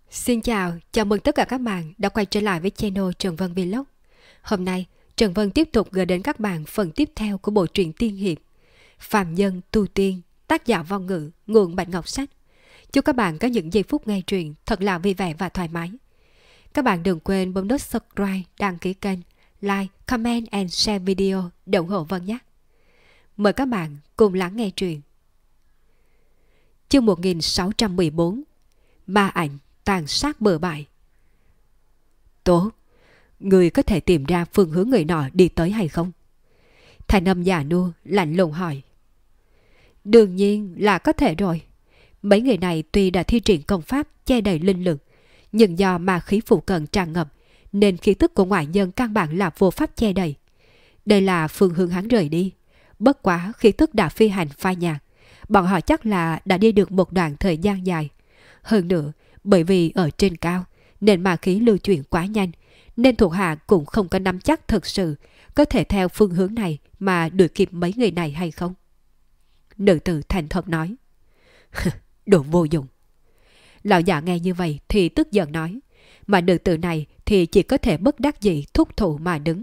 Xin chào mừng tất cả các bạn đã quay trở lại với channel Trần Vân Vlog. Hôm nay, Trần Vân tiếp tục gửi đến các bạn phần tiếp theo của bộ truyện tiên hiệp Phàm Nhân Tu Tiên, tác giả Vong Ngữ, nguồn Bạch Ngọc Sách. Chúc các bạn có những giây phút nghe truyện thật là vui vẻ và thoải mái. Các bạn đừng quên bấm nút subscribe, đăng ký kênh, like, comment and share video để ủng hộ Vân nhé. Mời các bạn cùng lắng nghe truyện. Chương 1614, Ma ảnh tàn sát bừa bãi. Tốt, người có thể tìm ra phương hướng người nọ đi tới hay không? Thanh âm già nua lạnh lùng hỏi. Đương nhiên là có thể rồi. Mấy người này tuy đã thi triển công pháp che đậy linh lực, nhưng do ma khí phụ cận tràn ngập nên khí tức của ngoại nhân căn bản là vô pháp che đậy. Đây là phương hướng hắn rời đi. Bất quá khí tức đã phi hành phai nhạt, bọn họ chắc là đã đi được một đoạn thời gian dài. Hơn nữa, bởi vì ở trên cao nên ma khí lưu chuyển quá nhanh, nên thuộc hạ cũng không có nắm chắc thực sự có thể theo phương hướng này mà đuổi kịp mấy người này hay không. Nữ tử thành thật nói. Đồ vô dụng. Lão già nghe như vậy thì tức giận nói, mà nữ tử này thì chỉ có thể bất đắc dĩ thúc thủ mà đứng.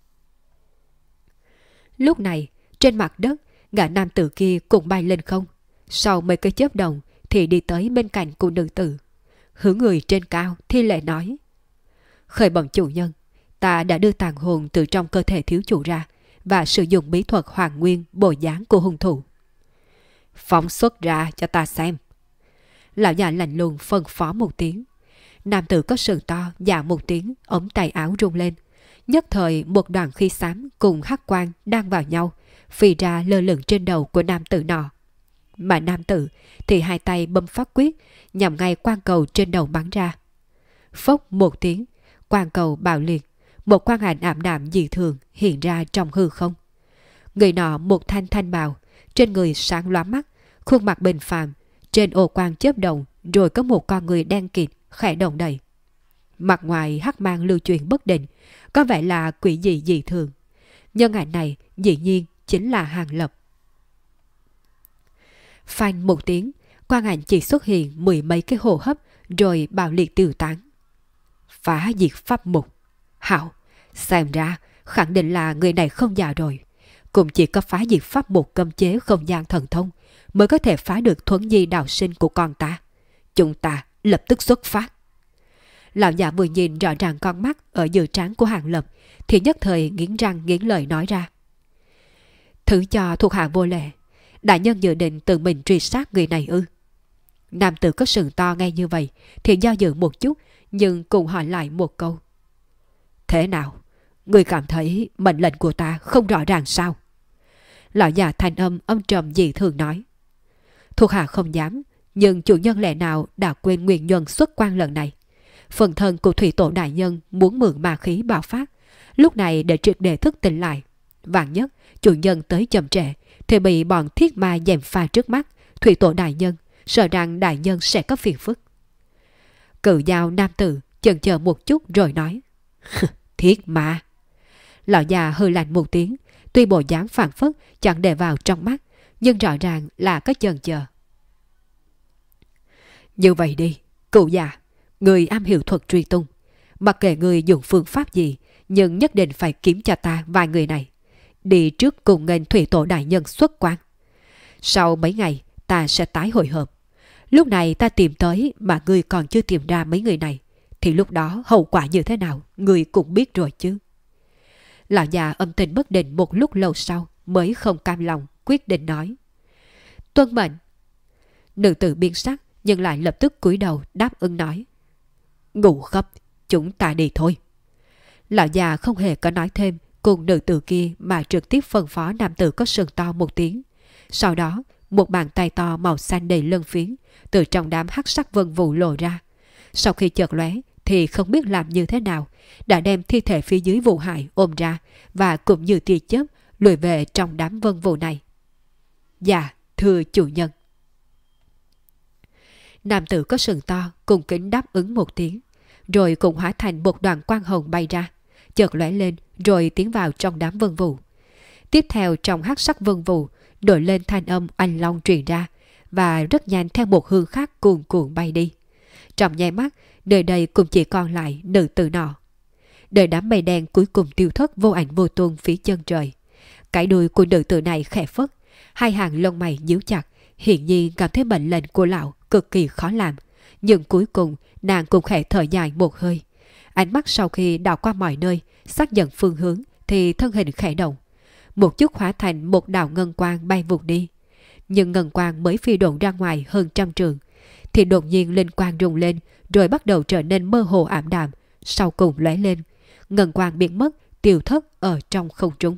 Lúc này, trên mặt đất, gã nam tử kia cũng bay lên không. Sau mấy cái chớp đồng thì đi tới bên cạnh của nữ tử, hướng người trên cao thi lễ nói. Khởi bẩm chủ nhân, ta đã đưa tàn hồn từ trong cơ thể thiếu chủ ra và sử dụng bí thuật hoàn nguyên bồi dáng của hung thủ. Phóng xuất ra cho ta xem. Lão già lạnh lùng phân phó một tiếng. Nam tử có sừng to dạ một tiếng, ống tay áo rung lên. Nhất thời một đoàn khí xám cùng hắc quang đang vào nhau, phi ra lơ lửng trên đầu của nam tử nọ. Mà nam tử thì hai tay bấm phát quyết, nhằm ngay quang cầu trên đầu bắn ra. Phốc một tiếng, quang cầu bạo liệt, một quang ảnh ảm đạm dị thường hiện ra trong hư không. Người nọ một thanh thanh bào, trên người sáng lóa mắt, khuôn mặt bình phàm, trên ô quang chớp động, rồi có một con người đen kịt khẽ động đậy. Mặt ngoài hắc mang lưu chuyển bất định, có vẻ là quỷ dị dị thường. Nhân ảnh này dĩ nhiên chính là Hàng Lập. Phanh một tiếng, quang ảnh chỉ xuất hiện mười mấy cái hô hấp rồi bạo liệt tiêu tán. Phá diệt pháp mục. Hảo, xem ra khẳng định là người này không già rồi. Cũng chỉ có phá diệt pháp mục cấm chế không gian thần thông mới có thể phá được thuấn di đạo sinh của con ta. Chúng ta lập tức xuất phát. Lão già vừa nhìn rõ ràng con mắt ở giữa trán của Hàng Lập thì nhất thời nghiến răng nghiến lợi nói ra. Thứ cho thuộc hạ vô lệ, đại nhân dự định tự mình truy sát người này ư? Nam tử có sừng to nghe như vậy thì do dự một chút, nhưng cũng hỏi lại một câu. Thế nào? Người cảm thấy mệnh lệnh của ta không rõ ràng sao? Lão già thanh âm âm trầm dị thường nói. Thuộc hạ không dám, nhưng chủ nhân lẽ nào đã quên nguyên nhân xuất quan lần này. Phần thân của thủy tổ đại nhân muốn mượn ma khí bạo phát, lúc này để triệt để thức tỉnh lại. Vạn nhất chủ nhân tới chậm trễ thì bị bọn thiết ma gièm pha trước mắt, thủy tổ đại nhân sợ rằng đại nhân sẽ có phiền phức. Cự dao nam tử chần chờ một chút rồi nói. Thiết ma. Lão già hơi lạnh một tiếng, tuy bộ dáng phản phất chẳng để vào trong mắt, nhưng rõ ràng là có chần chờ. Như vậy đi, cụ già, người am hiểu thuật truy tung. Mặc kệ người dùng phương pháp gì, nhưng nhất định phải kiếm cho ta vài người này. Đi trước cùng nghênh thủy tổ đại nhân xuất quan. Sau mấy ngày ta sẽ tái hội hợp. Lúc này ta tìm tới mà ngươi còn chưa tìm ra mấy người này, thì lúc đó hậu quả như thế nào ngươi cũng biết rồi chứ. Lão già âm tình bất định một lúc lâu sau mới không cam lòng quyết định nói. Tuân mệnh. Nữ tử biến sắc nhưng lại lập tức cúi đầu đáp ứng nói. Ngủ khắp, chúng ta đi thôi. Lão già không hề có nói thêm cùng nữ tử kia mà trực tiếp phân phó nam tử có sừng to một tiếng. Sau đó một bàn tay to màu xanh đầy lân phiến từ trong đám hắc sắc vân vụ lộ ra. Sau khi chợt lóe thì không biết làm như thế nào đã đem thi thể phía dưới vụ hại ôm ra và cũng như tia chớp lùi về trong đám vân vụ này. Dạ, thưa chủ nhân. Nam tử có sừng to cùng kính đáp ứng một tiếng, rồi cũng hóa thành một đoàn quang hồng bay ra, chợt lóe lên rồi tiến vào trong đám vân vụ. Tiếp theo trong hắc sắc vân vụ nổi lên thanh âm oanh long truyền ra, và rất nhanh theo một hướng khác cuồn cuộn bay đi. Trong nháy mắt, nơi đây cũng chỉ còn lại nữ tử nọ. Đời đám mây đen cuối cùng tiêu thất vô ảnh vô tung phía chân trời. Cái đuôi của nữ tử này khẽ phất, hai hàng lông mày nhíu chặt, hiển nhiên cảm thấy mệnh lệnh của lão cực kỳ khó làm. Nhưng cuối cùng, nàng cũng khẽ thở dài một hơi. Ánh mắt sau khi đảo qua mọi nơi, xác nhận phương hướng thì thân hình khẽ động. Một chút hóa thành một đạo ngân quang bay vụt đi. Nhưng ngân quang mới phi độn ra ngoài hơn 100 trường, thì đột nhiên linh quang rung lên, rồi bắt đầu trở nên mơ hồ ảm đạm, sau cùng lóe lên. Ngân quang biến mất, tiêu thất ở trong không trung.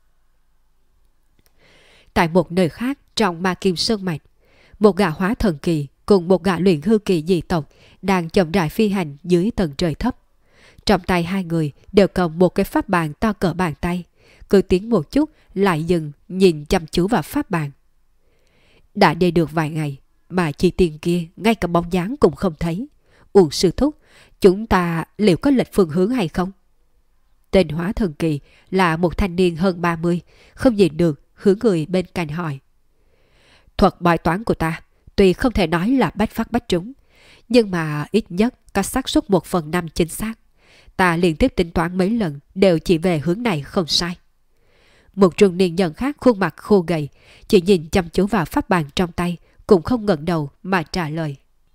Tại một nơi khác trong Ma Kim Sơn Mạch, một gã hóa thần kỳ cùng một gã luyện hư kỳ dị tộc đang chậm rãi phi hành dưới tầng trời thấp. Trong tay hai người đều cầm một cái pháp bàn to cỡ bàn tay, cứ tiến một chút lại dừng nhìn chăm chú vào pháp bàn. Đã đi được vài ngày mà chị tiền kia ngay cả bóng dáng cũng không thấy. Uổng sư thúc, chúng ta liệu có lệch phương hướng hay không? Tên hóa thần kỳ là một thanh niên hơn 30, không nhìn được hướng người bên cạnh hỏi. Thuật bài toán của ta tuy không thể nói là bách phát bách trúng, nhưng mà ít nhất có xác suất 1/5 chính xác. Ta liên tiếp tính toán mấy lần đều chỉ về hướng này không sai. Một trung niên nhân khác khuôn mặt khô gầy, chỉ nhìn chăm chú vào pháp bàn trong tay, cũng không ngẩng đầu mà trả lời.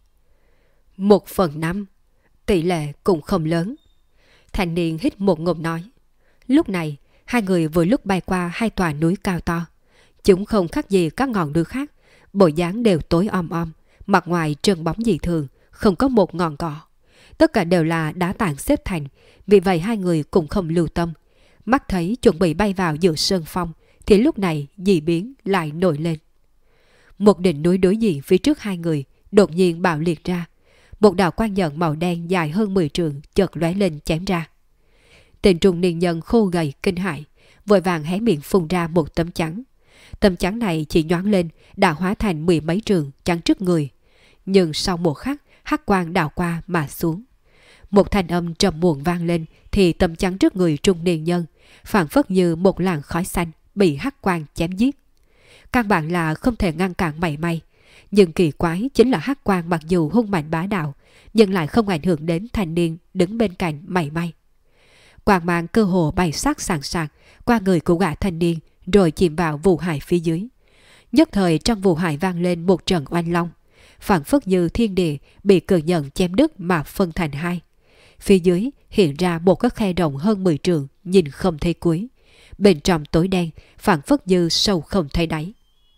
1/5, tỷ lệ cũng không lớn. Thanh niên hít một ngụm nói. Lúc này, hai người vừa lúc bay qua hai tòa núi cao to. Chúng không khác gì các ngọn núi khác, bộ dáng đều tối om om, mặt ngoài trơn bóng dị thường, không có một ngọn cỏ. Tất cả đều là đá tảng xếp thành, vì vậy hai người cũng không lưu tâm. Mắt thấy chuẩn bị bay vào giữa sơn phong, thì lúc này dị biến lại nổi lên. Một đỉnh núi đối diện phía trước hai người đột nhiên bạo liệt ra. Một đạo quang nhận màu đen dài hơn 10 trượng chợt lóe lên chém ra. Tên trung niên nhân khô gầy kinh hãi, vội vàng hé miệng phun ra một tấm chắn. Tấm chắn này chỉ nhoáng lên đã hóa thành 10 mấy trường chắn trước người. Nhưng sau một khắc, hắc quang đảo qua mà xuống. Một thanh âm trầm muộn vang lên thì tấm chắn trước người trung niên nhân phảng phất như một làn khói xanh bị hắc quang chém giết. Căn bản là không thể ngăn cản mảy may. Nhưng kỳ quái chính là hắc quang mặc dù hung mạnh bá đạo, nhưng lại không ảnh hưởng đến thanh niên đứng bên cạnh mảy may. Quang mang cơ hồ bay sát sàng sạc qua người của gã thanh niên, rồi chìm vào vụ hải phía dưới. Nhất thời trong vụ hải vang lên một trận oanh long, phảng phất như thiên địa bị cự nhận chém đứt mà phân thành hai. Phía dưới hiện ra một cái khe rộng hơn 10 trượng, nhìn không thấy cuối. Bên trong tối đen, phảng phất như sâu không thấy đáy.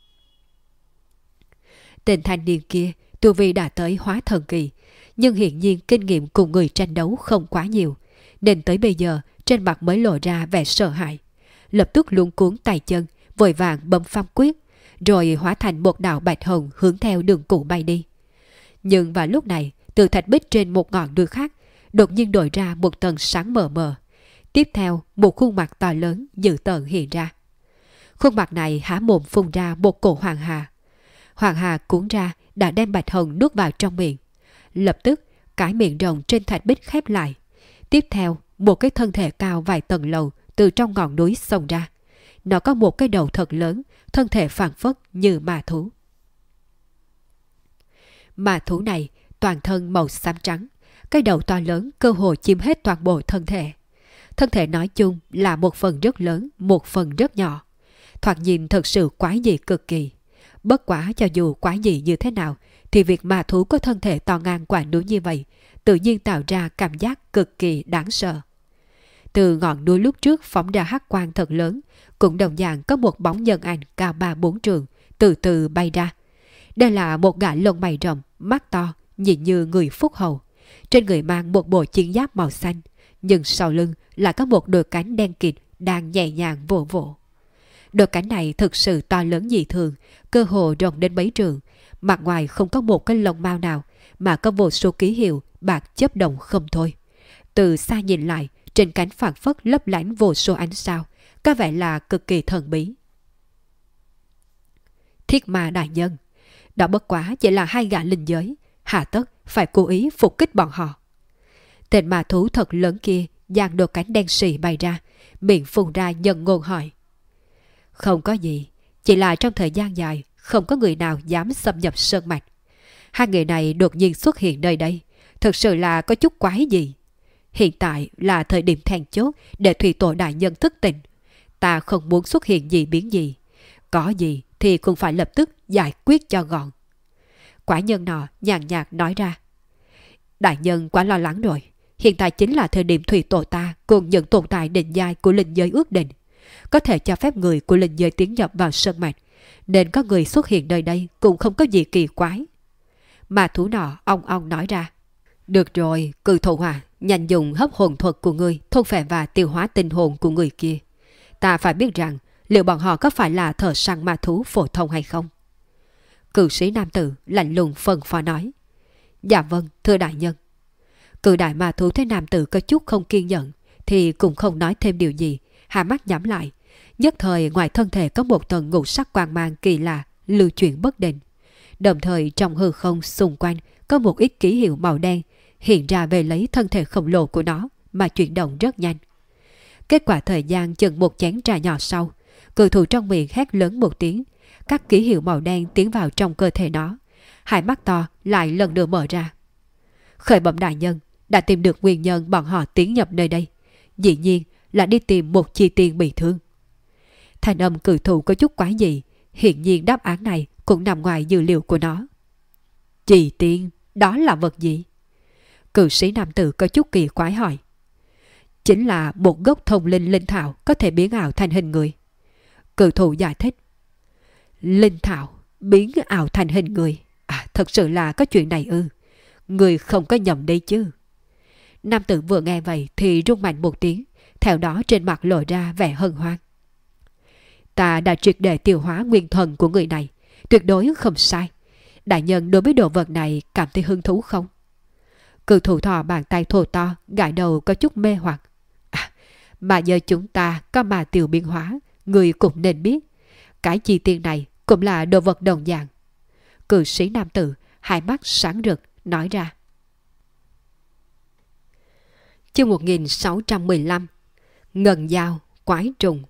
Tên thanh niên kia tu vi đã tới hóa thần kỳ, nhưng hiển nhiên kinh nghiệm cùng người tranh đấu không quá nhiều, nên tới bây giờ trên mặt mới lộ ra vẻ sợ hãi. Lập tức luống cuống tay chân, vội vàng bấm pháp quyết, rồi hóa thành một đạo bạch hồng hướng theo đường cũ bay đi. Nhưng vào lúc này, từ thạch bích trên một ngọn núi khác đột nhiên đổi ra một tầng sáng mờ mờ. Tiếp theo, một khuôn mặt to lớn dữ tợn hiện ra. Khuôn mặt này há mồm phun ra một cổ hoàng hà. Hoàng hà cuốn ra đã đem bạch hồng nuốt vào trong miệng. Lập tức, cái miệng rồng trên thạch bích khép lại. Tiếp theo, một cái thân thể cao vài tầng lầu từ trong ngọn núi xông ra. Nó có một cái đầu thật lớn, thân thể phảng phất như ma thú. Ma thú này toàn thân màu xám trắng, cái đầu to lớn cơ hồ chiếm hết toàn bộ thân thể. Thân thể nói chung là một phần rất lớn, một phần rất nhỏ. Thoạt nhìn thật sự quái dị cực kỳ. Bất quá cho dù quái dị như thế nào, thì việc ma thú có thân thể to ngang quả núi như vậy tự nhiên tạo ra cảm giác cực kỳ đáng sợ. Từ ngọn núi lúc trước phóng ra hắc quang thật lớn, cũng đồng dạng có một bóng nhân ảnh cao 3-4 trượng từ từ bay ra. Đây là một gã lông mày rậm, mắt to, nhìn như người phúc hậu. Trên người mang một bộ chiến giáp màu xanh, nhưng sau lưng lại có một đôi cánh đen kịt đang nhẹ nhàng vỗ vỗ. Đôi cánh này thực sự to lớn dị thường, cơ hồ rộng đến mấy trượng. Mặt ngoài không có một cái lông mao nào, mà có vô số ký hiệu bạc chớp động không thôi. Từ xa nhìn lại, trên cánh phảng phất lấp lánh vô số ánh sao, có vẻ là cực kỳ thần bí. Thiết ma đại nhân, đó bất quá chỉ là hai gã linh giới, hà tất phải cố ý phục kích bọn họ. Tên ma thú thật lớn kia giang đôi cánh đen sì bay ra, miệng phun ra nhân ngôn hỏi. Không có gì, chỉ là trong thời gian dài không có người nào dám xâm nhập sơn mạch. Hai người này đột nhiên xuất hiện nơi đây, thực sự là có chút quái gì. Hiện tại là thời điểm then chốt để thủy tổ đại nhân thức tỉnh. Ta không muốn xuất hiện gì biến gì. Có gì thì cũng phải lập tức giải quyết cho gọn. Quả nhân nọ nhàn nhạt nói ra. Đại nhân quá lo lắng rồi. Hiện tại chính là thời điểm thủy tổ ta cùng những tồn tại đỉnh giai của linh giới ước định. Có thể cho phép người của linh giới tiến nhập vào sơn mạch. Nên có người xuất hiện nơi đây cũng không có gì kỳ quái. Mà thú nọ ong nói ra. Được rồi, cự thổ hỏa, nhanh dùng hấp hồn thuật của người thôn phệ và tiêu hóa tinh hồn của người kia. Ta phải biết rằng liệu bọn họ có phải là thợ săn ma thú phổ thông hay không? Cự sĩ nam tử lạnh lùng phân phó nói. Dạ vâng, thưa đại nhân. Cự đại ma thú thấy nam tử có chút không kiên nhẫn thì cũng không nói thêm điều gì, hai mắt nhắm lại. Nhất thời ngoài thân thể có một tầng ngũ sắc quang mang kỳ lạ lưu chuyển bất định. Đồng thời trong hư không xung quanh có một ít ký hiệu màu đen hiện ra về lấy thân thể khổng lồ của nó mà chuyển động rất nhanh. Kết quả thời gian chừng một chén trà nhỏ sau, cự thú trong miệng hét lớn một tiếng, các ký hiệu màu đen tiến vào trong cơ thể nó. Hai mắt to lại lần nữa mở ra. Khởi bẩm đại nhân, đã tìm được nguyên nhân bọn họ tiến nhập nơi đây. Dĩ nhiên là đi tìm một chi tiên bị thương. Thanh âm cự thú có chút quái dị, hiện nhiên đáp án này cũng nằm ngoài dự liệu của nó. Chi tiên, đó là vật gì? Cự sĩ nam tử có chút kỳ quái hỏi. Chính là một gốc thông linh linh thảo có thể biến ảo thành hình người. Cự thú giải thích. Linh thảo biến ảo thành hình người. À, thật sự là có chuyện này ư? Người không có nhầm đây chứ? Nam tử vừa nghe vậy thì rung mạnh một tiếng, theo đó trên mặt lộ ra vẻ hân hoan. Ta đã triệt để tiêu hóa nguyên thần của người này, tuyệt đối không sai. Đại nhân đối với đồ vật này cảm thấy hứng thú không? Cự thủ thò bàn tay thô to, gãi đầu có chút mê hoặc. À, mà giờ chúng ta có mà tiểu biến hóa, người cũng nên biết. Cái chi tiên này cũng là đồ vật đồng dạng. Cự sĩ nam tử, hai mắt sáng rực, nói ra. Chương 1615. Ngân dao, quái trùng.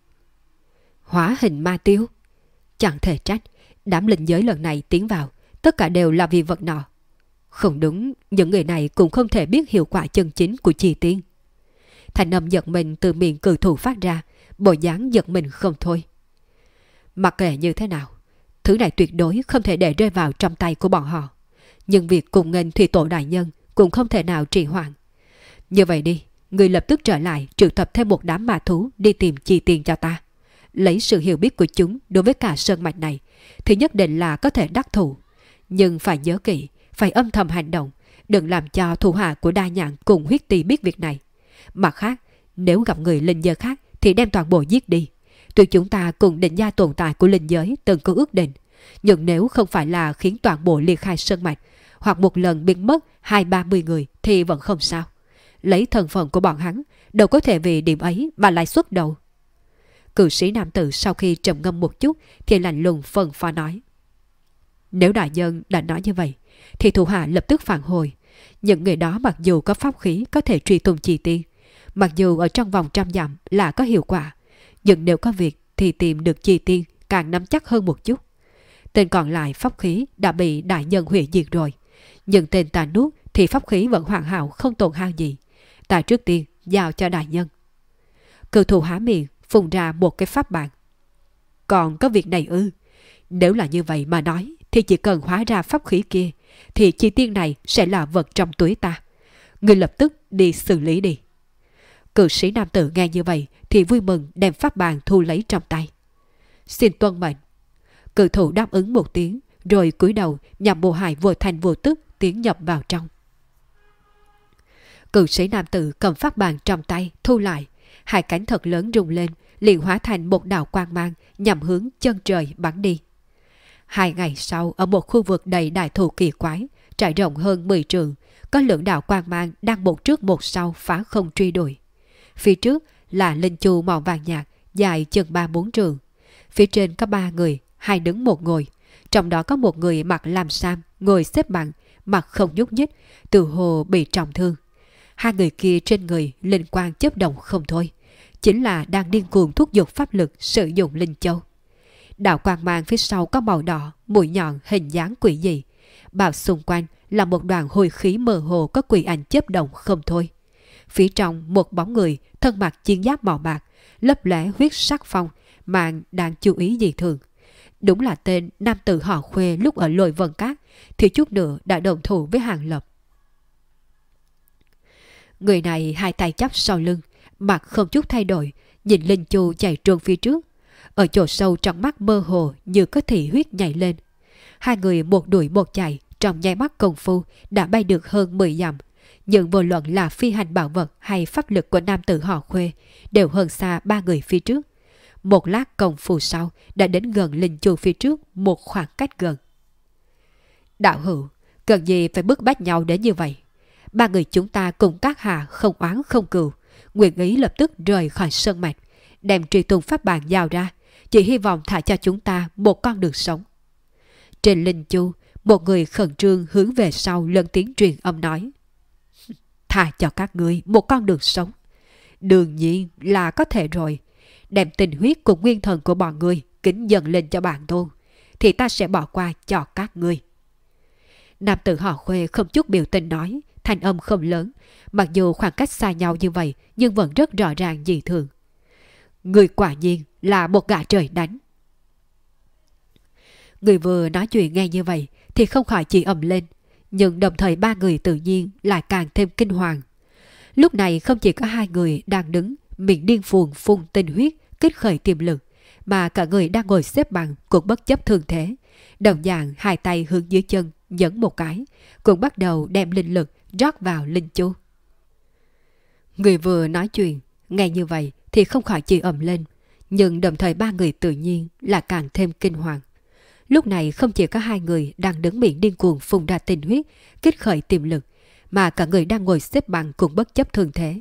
Hóa hình ma tiêu. Chẳng thể trách, đám linh giới lần này tiến vào, tất cả đều là vì vật nọ. Không đúng, những người này cũng không thể biết hiệu quả chân chính của chi tiên. Thành âm giật mình từ miệng cự thủ phát ra, bộ dáng giật mình không thôi. Mặc kệ như thế nào, thứ này tuyệt đối không thể để rơi vào trong tay của bọn họ. Nhưng việc cùng nghênh thủy tổ đại nhân cũng không thể nào trì hoãn. Như vậy đi, người lập tức trở lại triệu tập thêm một đám ma thú đi tìm chi tiên cho ta. Lấy sự hiểu biết của chúng đối với cả sơn mạch này thì nhất định là có thể đắc thủ. Nhưng phải nhớ kỹ, phải âm thầm hành động, đừng làm cho thủ hạ của Đa Nhạn cùng Huyết Tì biết việc này. Mặt khác, nếu gặp người linh giới khác thì đem toàn bộ giết đi. Tuy chúng ta cùng định gia tồn tại của linh giới từng có ước định, nhưng nếu không phải là khiến toàn bộ liệt khai sơn mạch hoặc một lần biến mất 20-30 người thì vẫn không sao. Lấy thân phận của bọn hắn, đâu có thể vì điểm ấy mà lại xuất đầu. Cự sĩ nam tử sau khi trầm ngâm một chút thì lạnh lùng phân phó nói. Nếu đại nhân đã nói như vậy thì thủ hạ lập tức phản hồi. Những người đó mặc dù có pháp khí có thể truy tung chi tiên, mặc dù ở trong vòng 100 dặm là có hiệu quả, nhưng nếu có việc thì tìm được chi tiên càng nắm chắc hơn một chút. Tên còn lại pháp khí đã bị đại nhân hủy diệt rồi, nhưng tên ta nuốt thì pháp khí vẫn hoàn hảo không tổn hao gì. Ta trước tiên giao cho đại nhân. Cự thủ há miệng phun ra một cái pháp bản. Còn có việc này ư? Nếu là như vậy mà nói thì chỉ cần hóa ra pháp khí kia thì chi tiên này sẽ là vật trong túi ta. Người lập tức đi xử lý đi. Cự sĩ nam tử nghe như vậy thì vui mừng đem pháp bàn thu lấy trong tay. Xin tuân mệnh. Cự thủ đáp ứng một tiếng rồi cúi đầu nhằm bộ hài vô thành vô tức tiến nhập vào trong. Cự sĩ nam tử cầm pháp bàn trong tay thu lại, hai cánh thật lớn rung lên liền hóa thành một đạo quang mang nhằm hướng chân trời bắn đi. 2 ngày sau, ở một khu vực đầy đại thụ kỳ quái trải rộng hơn 10 trượng, có lượng đạo quang mang đang một trước một sau phá không truy đuổi. Phía trước là linh chu màu vàng nhạt dài chừng 3-4 trượng. Phía trên có 3 người, 2 đứng 1 ngồi, trong đó có một người mặc lam sam ngồi xếp bằng, mặt không nhúc nhích, từ hồ bị trọng thương. 2 người kia trên người linh quang chớp động không thôi, chính là đang điên cuồng thúc giục pháp lực sử dụng linh châu. Đạo quang mang phía sau có màu đỏ, mũi nhọn hình dáng quỷ dị, bao xung quanh là một đoàn hôi khí mơ hồ có quỷ ảnh chớp động không thôi. Phía trong một bóng người thân mặc chiến giáp màu bạc, lấp lóe huyết sắc phong, mà đang chú ý dị thường. Đúng là tên nam tử họ Khuê lúc ở Lôi Vân Các thì chút nữa đã đồng thủ với Hàng Lập. Người này hai tay chắp sau lưng, mặt không chút thay đổi, nhìn Linh Chu chạy truông phía trước. Ở chỗ sâu trong mắt mơ hồ như có thị huyết nhảy lên. Hai người một đuổi một chạy, trong nháy mắt công phu đã bay được hơn 10 dặm. Nhưng vô luận là phi hành bảo vật hay pháp lực của nam tử họ Khuê đều hơn xa ba người phía trước. Một lát công phu sau đã đến gần Linh Chu phía trước một khoảng cách gần. Đạo hữu, cần gì phải bức bách nhau đến như vậy? Ba người chúng ta cùng các hạ không oán không cừu, nguyện ý lập tức rời khỏi sơn mạch, đem truy tung pháp bản giao ra, chỉ hy vọng thả cho chúng ta một con đường sống. Trên Linh Chu, một người khẩn trương hướng về sau lớn tiếng truyền âm nói: Thả cho các ngươi một con đường sống. Đương nhiên là có thể rồi. Đem tình huyết cùng nguyên thần của bọn ngươi kính dâng lên cho bản tôn, thì ta sẽ bỏ qua cho các ngươi. Nam tử họ Khuê không chút biểu tình nói, thanh âm không lớn, mặc dù khoảng cách xa nhau như vậy nhưng vẫn rất rõ ràng dị thường. Người quả nhiên là một gã trời đánh. Người vừa nói chuyện nghe như vậy thì không khỏi chỉ ầm lên, nhưng đồng thời ba người tự nhiên lại càng thêm kinh hoàng. Lúc này không chỉ có hai người đang đứng miệng điên cuồng phun tinh huyết kích khởi tiềm lực, mà cả người đang ngồi xếp bằng cũng bất chấp thương thế, đồng dạng hai tay hướng dưới chân nhấn một cái, cũng bắt đầu đem linh lực rót vào Linh Chu. Người vừa nói chuyện nghe như vậy thì không khỏi chỉ ầm lên, nhưng đồng thời ba người tự nhiên là càng thêm kinh hoàng. Lúc này không chỉ có hai người đang đứng miệng điên cuồng phun ra tinh huyết kích khởi tiềm lực, mà cả người đang ngồi xếp bằng cũng bất chấp thương thế.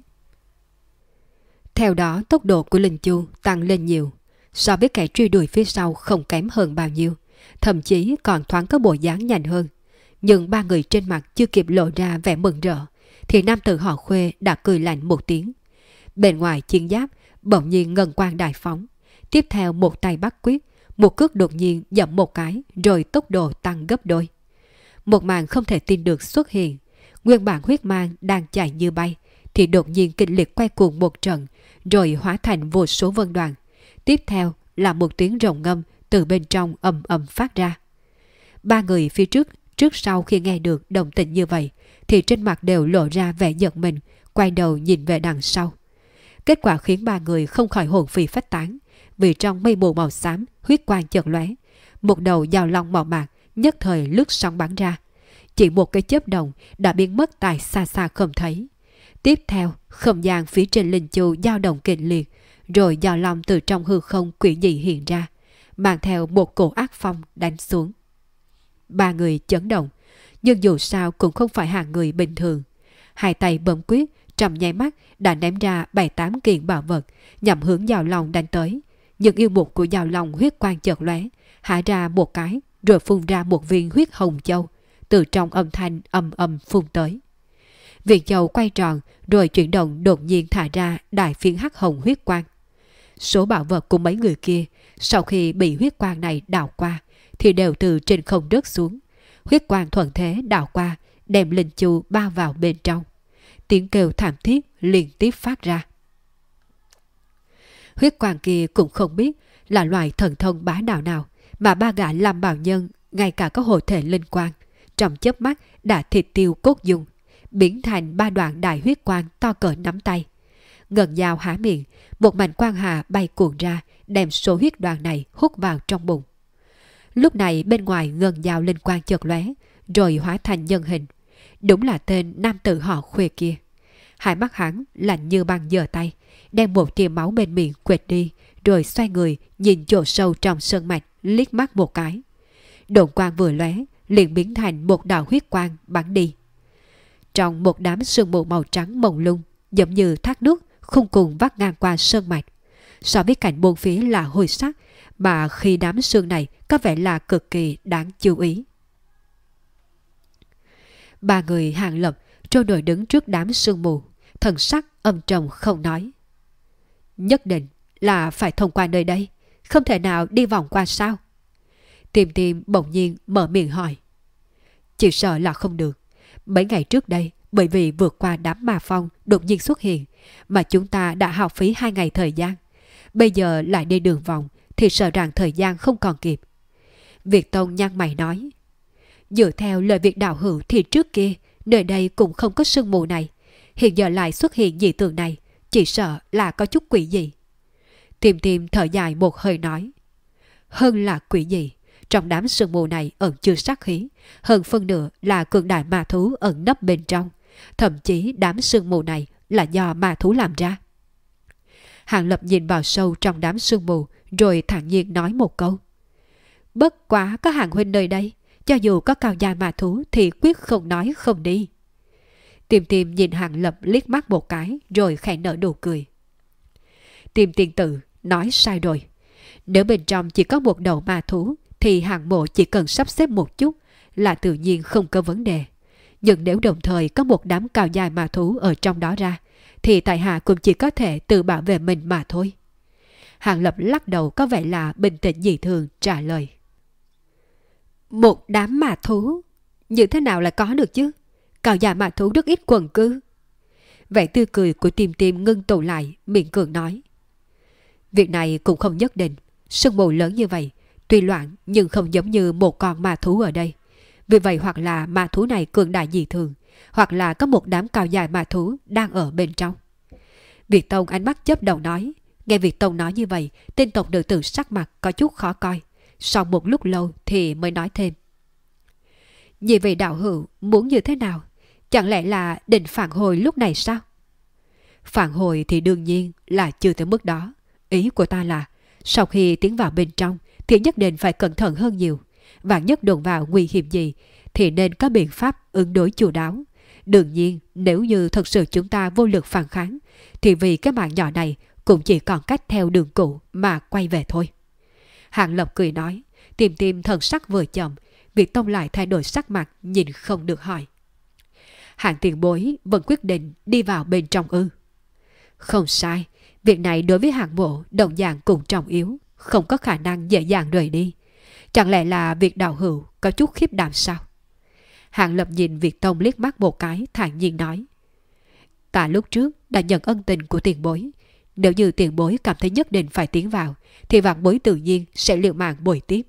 Theo đó tốc độ của Linh Chu tăng lên nhiều, so với kẻ truy đuổi phía sau không kém hơn bao nhiêu, thậm chí còn thoáng có bộ dáng nhanh hơn. Nhưng ba người trên mặt chưa kịp lộ ra vẻ mừng rỡ thì nam tử họ Khuê đã cười lạnh một tiếng. Bên ngoài chiến giáp bỗng nhiên ngân quang đại phóng, tiếp theo một tay bắt quyết, một cước đột nhiên dậm một cái, rồi tốc độ tăng gấp đôi. Một màn không thể tin được xuất hiện. Nguyên bản huyết mang đang chạy như bay thì đột nhiên kịch liệt quay cuồng một trận, rồi hóa thành vô số vân đoàn. Tiếp theo là một tiếng rồng ngâm từ bên trong ầm ầm phát ra. Ba người phía trước sau khi nghe được động tĩnh như vậy thì trên mặt đều lộ ra vẻ giận mình, quay đầu nhìn về đằng sau. Kết quả khiến ba người không khỏi hồn phi phách tán, vì trong mây mù màu xám huyết quang chợt lóe, một đầu dao long màu bạc nhất thời lướt sóng bắn ra, chỉ một cái chớp đồng đã biến mất tại xa xa không thấy. Tiếp theo không gian phía trên Linh Chu dao động kịch liệt, rồi dao long từ trong hư không quỷ dị hiện ra, mang theo một cổ ác phong đánh xuống. Ba người chấn động, nhưng dù sao cũng không phải hạng người bình thường. Hai tay bấm quyết, trong nháy mắt đã ném ra 7-8 kiện bảo vật nhằm hướng dao long đánh tới. Nhưng yêu mục của dao long huyết quang chợt lóe, hạ ra một cái, rồi phun ra một viên huyết hồng châu từ trong âm thanh ầm ầm phun tới. Viên châu quay tròn rồi chuyển động, đột nhiên thả ra đại phiến hắc hồng huyết quang. Số bảo vật của mấy người kia sau khi bị huyết quang này đảo qua thì đều từ trên không rớt xuống. Huyết quang thuận thế đảo qua, đem Linh Chu bao vào bên trong. Tiếng kêu thảm thiết liên tiếp phát ra. Huyết quang kia cũng không biết là loại thần thông bá đạo nào mà ba gã làm bảo nhân ngay cả có hộ thể linh quang trong chớp mắt đã thịt tiêu cốt dung, biến thành ba đoạn đại huyết quang to cỡ nắm tay. Ngân dao há miệng, một mảnh quang hà bay cuồn ra, đem số huyết đoàn này hút vào trong bụng. Lúc này bên ngoài ngân dao linh quang chợt lóe, rồi hóa thành nhân hình. Đúng là tên nam tử họ Khuê kia. Hai mắt hắn lạnh như băng giơ tay, đem một tia máu bên miệng quệt đi, rồi xoay người nhìn chỗ sâu trong sơn mạch, liếc mắt một cái. Độn quang vừa lóe, liền biến thành một đạo huyết quang bắn đi. Trong một đám sương mù màu trắng mông lung, giống như thác nước không cùng vắt ngang qua sơn mạch. So với cảnh bốn phía là hồi sắc, mà khi đám sương này có vẻ là cực kỳ đáng chú ý. Ba người Hàng Lập trôi nổi đứng trước đám sương mù, thần sắc âm trầm không nói. Nhất định là phải thông qua nơi đây, không thể nào đi vòng qua sao? Tìm bỗng nhiên mở miệng hỏi. chỉ sợ là không được. Mấy ngày trước đây, bởi vì vượt qua đám ma phong đột nhiên xuất hiện, mà chúng ta đã hao phí 2 ngày thời gian. Bây giờ lại đi đường vòng, thì sợ rằng thời gian không còn kịp. Việt Tông nhăn mày nói, dựa theo lời Việt đạo hữu thì trước kia, nơi đây cũng không có sương mù này. Hiện giờ lại xuất hiện dị tượng này, chỉ sợ là có chút quỷ gì. Tiềm Tiềm thở dài một hơi nói, hơn là quỷ gì, trong đám sương mù này ẩn chứa sát khí, hơn phân nửa là cường đại ma thú ẩn nấp bên trong. Thậm chí đám sương mù này là do ma thú làm ra. Hàng Lập nhìn vào sâu trong đám sương mù, rồi thản nhiên nói một câu, bất quá có Hàng huynh nơi đây, cho dù có cao giai ma thú thì quyết không nói không đi. Tiềm Tiềm nhìn Hàng Lập liếc mắt một cái, rồi khẽ nở nụ cười. Tiềm tiên tử nói sai rồi. Nếu bên trong chỉ có một đầu ma thú, thì Hàng mộ chỉ cần sắp xếp một chút là tự nhiên không có vấn đề. Nhưng nếu đồng thời có một đám cao dài ma thú ở trong đó ra, thì tại hạ cũng chỉ có thể tự bảo vệ mình mà thôi. Hàng Lập lắc đầu có vẻ là bình tĩnh dị thường trả lời. Một đám ma thú? Như thế nào lại có được chứ? Cao dài ma thú rất ít quần cư. Vẻ tươi cười của Tiềm Tiềm ngưng tụ lại, miệng cường nói. Việc này cũng không nhất định. Sương mù lớn như vậy, tuy loạn nhưng không giống như một con ma thú ở đây. Vì vậy hoặc là ma thú này cường đại dị thường, hoặc là có một đám cao dài ma thú đang ở bên trong. Việt Tông ánh mắt chớp đầu nói. Nghe Việt Tông nói như vậy, tên tộc nữ tử sắc mặt có chút khó coi. Sau một lúc lâu thì mới nói thêm. Vì vậy đạo hữu muốn như thế nào? Chẳng lẽ là định phản hồi lúc này sao? Phản hồi thì đương nhiên là chưa tới mức đó. Ý của ta là sau khi tiến vào bên trong thì nhất định phải cẩn thận hơn nhiều. Và nhất đụng vào nguy hiểm gì thì nên có biện pháp ứng đối chu đáo. Đương nhiên nếu như thật sự chúng ta vô lực phản kháng thì vì cái mạng nhỏ này cũng chỉ còn cách theo đường cũ mà quay về thôi. Hàng Lập cười nói. Tiềm Tiềm thần sắc vừa chậm, Việt Tông lại thay đổi sắc mặt, nhìn không được hỏi. Hạng tiền bối vẫn quyết định đi vào bên trong ư? Không sai, việc này đối với Hạng mộ đồng dạng cũng trọng yếu, không có khả năng dễ dàng rời đi. Chẳng lẽ là việc đạo hữu có chút khiếp đảm sao? Hạng Lập nhìn Việt Tông liếc mắt một cái, thản nhiên nói. Ta lúc trước đã nhận ân tình của tiền bối. Nếu như tiền bối cảm thấy nhất định phải tiến vào, thì vạn bối tự nhiên sẽ liều mạng bồi tiếp.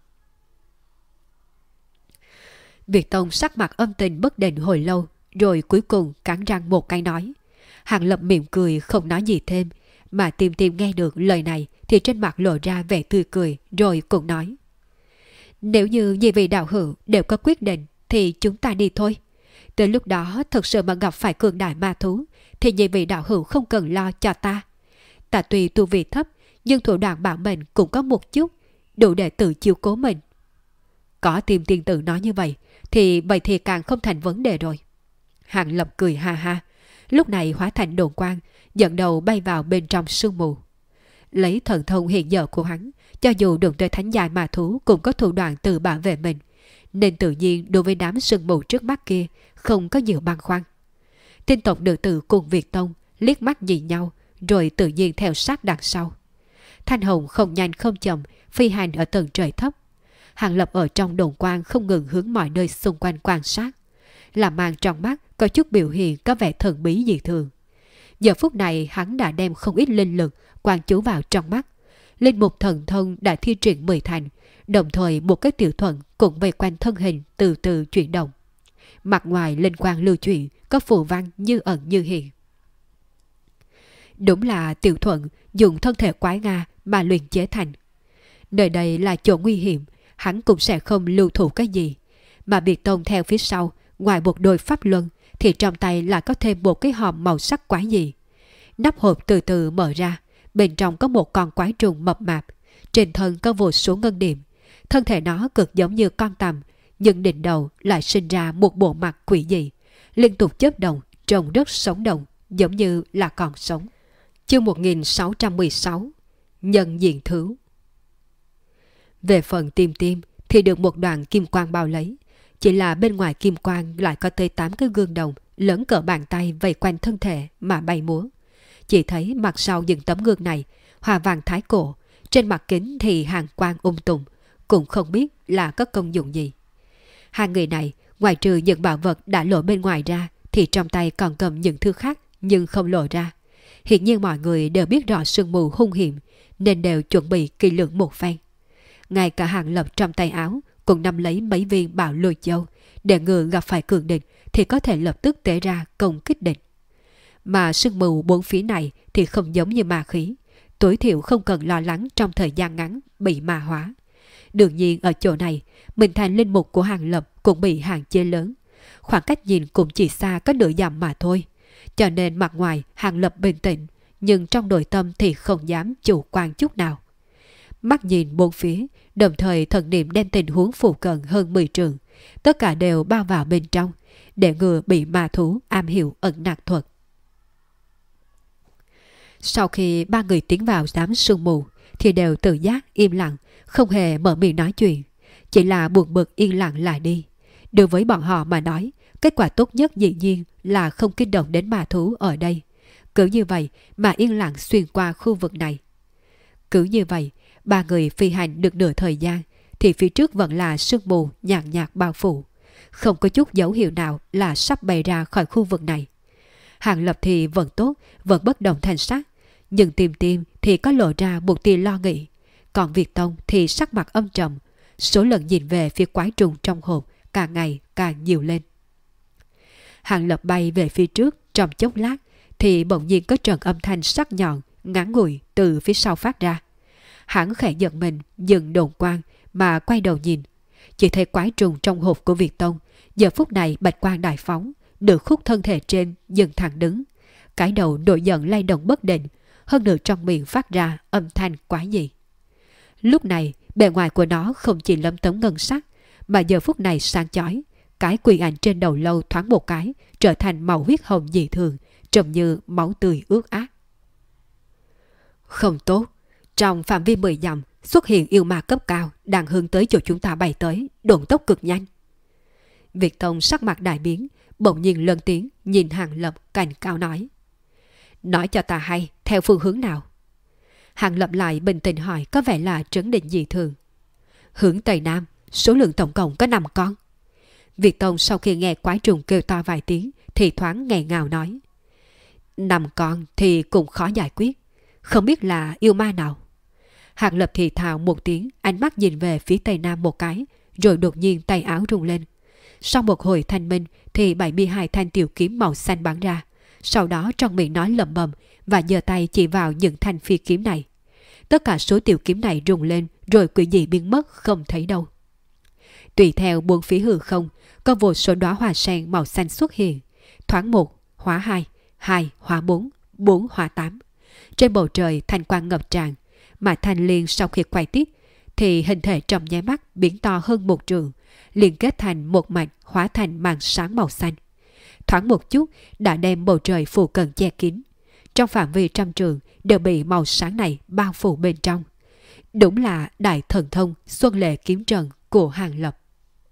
Việt Tông sắc mặt âm tình bất định hồi lâu, rồi cuối cùng cắn răng một cái nói. Hàng Lập mỉm cười không nói gì thêm, mà Tiềm Tiềm nghe được lời này thì trên mặt lộ ra vẻ tươi cười, rồi cũng nói. Nếu như nhị vị đạo hữu đều có quyết định thì chúng ta đi thôi. Tới lúc đó thật sự mà gặp phải cường đại ma thú thì nhị vị đạo hữu không cần lo cho ta. Ta tuy tu vi thấp nhưng thủ đoạn bảo mệnh cũng có một chút, đủ để tự chiếu cố mình. Có Tiềm tiên tử nói như vậy thì càng không thành vấn đề rồi. Hàng Lập cười ha ha, lúc này hóa thành đồn quang, dẫn đầu bay vào bên trong sương mù. Lấy thần thông hiện giờ của hắn, cho dù đụng tới thánh giai ma thú cũng có thủ đoạn tự bảo vệ mình, nên tự nhiên đối với đám sương mù trước mắt kia không có nhiều băn khoăn. Tinh tộc nữ tử cùng Việt Tông liếc mắt nhìn nhau, rồi tự nhiên theo sát đằng sau. Thanh hồng không nhanh không chậm phi hành ở tầng trời thấp. Hàng Lập ở trong đồn quang không ngừng hướng mọi nơi xung quanh quan sát, làm mang trong mắt có chút biểu hiện có vẻ thần bí dị thường. Giờ phút này hắn đã đem không ít linh lực quan chú vào trong mắt. Linh mục thần thông đã thi triển 10 thành, đồng thời một cái tiểu thuận cũng vây quanh thân hình từ từ chuyển động. Mặt ngoài linh quang lưu chuyển, có phù văn như ẩn như hiện. Đúng là tiểu thuận dùng thân thể quái Nga mà luyện chế thành. Nơi đây là chỗ nguy hiểm, hắn cũng sẽ không lưu thủ cái gì. Mà Biệt Tông theo phía sau, ngoài một đôi pháp luân, thì trong tay lại có thêm một cái hòm màu sắc quái dị. Nắp hộp từ từ mở ra, bên trong có một con quái trùng mập mạp, trên thân có vô số ngân điểm. Thân thể nó cực giống như con tằm, nhưng đỉnh đầu lại sinh ra một bộ mặt quỷ dị, liên tục chớp động, trông rất sống động, giống như là còn sống. Chương 1616 Nhân diện thứ. Về phần Tiêm Tiêm thì được một đoàn kim quang bao lấy. Chỉ là bên ngoài kim quang lại có tới 8 cái gương đồng lớn cỡ bàn tay vây quanh thân thể mà bay múa. Chỉ thấy mặt sau những tấm gương này hoa vàng thái cổ, trên mặt kính thì hàng quang tùng, cũng không biết là có công dụng gì. Hai người này Ngoài trừ những bảo vật đã lộ bên ngoài ra thì trong tay còn cầm những thứ khác nhưng không lộ ra. Hiển nhiên mọi người đều biết rõ sương mù hung hiểm nên đều chuẩn bị kỹ lưỡng một phen. Ngay cả Hàng Lập trong tay áo cũng nắm lấy mấy viên bảo lôi châu để ngừa gặp phải cường địch thì có thể lập tức tế ra công kích địch. Mà sương mù bốn phía này thì không giống như ma khí, tối thiểu không cần lo lắng trong thời gian ngắn bị ma hóa. Đương nhiên ở chỗ này, mình thành linh mục của Hàng Lập cũng bị hạn chế lớn. Khoảng cách nhìn cũng chỉ xa có nửa dặm mà thôi. Cho nên mặt ngoài Hàng Lập bình tĩnh, nhưng trong nội tâm thì không dám chủ quan chút nào. Mắt nhìn bốn phía, đồng thời thần niệm đem tình huống phụ cận hơn 10 trường. Tất cả đều bao vào bên trong, để ngừa bị ma thú am hiểu ẩn nặc thuật. Sau khi ba người tiến vào đám sương mù, thì đều tự giác im lặng, không hề mở miệng nói chuyện. Chỉ là buồn bực yên lặng lại đi. Đối với bọn họ mà nói, kết quả tốt nhất dĩ nhiên là không kinh động đến ma thú ở đây. Cứ như vậy mà yên lặng xuyên qua khu vực này. Cứ như vậy, ba người phi hành được nửa thời gian, thì phía trước vẫn là sương mù nhàn nhạt bao phủ. Không có chút dấu hiệu nào là sắp bay ra khỏi khu vực này. Hàng Lập thì vẫn tốt, vẫn bất động thanh sắc, nhưng Tim Tim thì có lộ ra một tia lo nghĩ. Còn Việt Tông thì sắc mặt âm trầm, số lần nhìn về phía quái trùng trong hộp càng ngày càng nhiều lên. Hàng Lập bay về phía trước trong chốc lát thì bỗng nhiên có trận âm thanh sắc nhọn ngắn ngủi từ phía sau phát ra. Hắn khẽ giật mình dừng đồn quang mà quay đầu nhìn, chỉ thấy quái trùng trong hộp của Việt Tông giờ phút này bạch quang đại phóng, nửa khúc thân thể trên dừng thẳng đứng, cái đầu nổi giận lay động bất định, hơn nữa trong miệng phát ra âm thanh quái dị. Lúc này bề ngoài của nó không chỉ lấm tấm ngân sắc, mà giờ phút này sáng chói, cái quyền ảnh trên đầu lâu thoáng một cái trở thành màu huyết hồng dị thường, trông như máu tươi ướt át. Không tốt, trong phạm vi 10 dặm xuất hiện yêu ma cấp cao đang hướng tới chỗ chúng ta bay tới, độn tốc cực nhanh. Việt Tông sắc mặt đại biến, bỗng nhiên lớn tiếng nhìn Hàng Lập cảnh cao nói: nói cho ta hay, theo phương hướng nào? Hàng Lập lại bình tĩnh hỏi, có vẻ là trấn định dị thường. Hướng Tây Nam, số lượng tổng cộng có 5 con. Việt Tông sau khi nghe quái trùng kêu to vài tiếng thì thoáng nghẹn ngào nói: 5 con thì cũng khó giải quyết, không biết là yêu ma nào. Hàng Lập thì thào một tiếng, ánh mắt nhìn về phía Tây Nam một cái, rồi đột nhiên tay áo rung lên. Sau một hồi thanh minh thì 72 thanh tiểu kiếm màu xanh bắn ra. Sau đó trong miệng nói lẩm bẩm và giơ tay chỉ vào những thanh phi kiếm này. Tất cả số tiểu kiếm này rung lên rồi quỷ dị biến mất không thấy đâu. Tùy theo bốn phía hư không, có vô số đóa hoa sen màu xanh xuất hiện. Thoáng 1 hóa 2, 2 hóa 4, 4 hóa 8. Trên bầu trời thanh quang ngập tràn, mà thanh liên sau khi quay tiếp thì hình thể trong nháy mắt biến to hơn 1 trượng, liên kết thành một mạch hóa thành màn sáng màu xanh. Thoáng một chút đã đem bầu trời phủ cận che kín. Trong phạm vi trăm trượng đều bị màu sáng này bao phủ bên trong. Đúng là đại thần thông Xuân Lệ kiếm trận của Hàng Lập.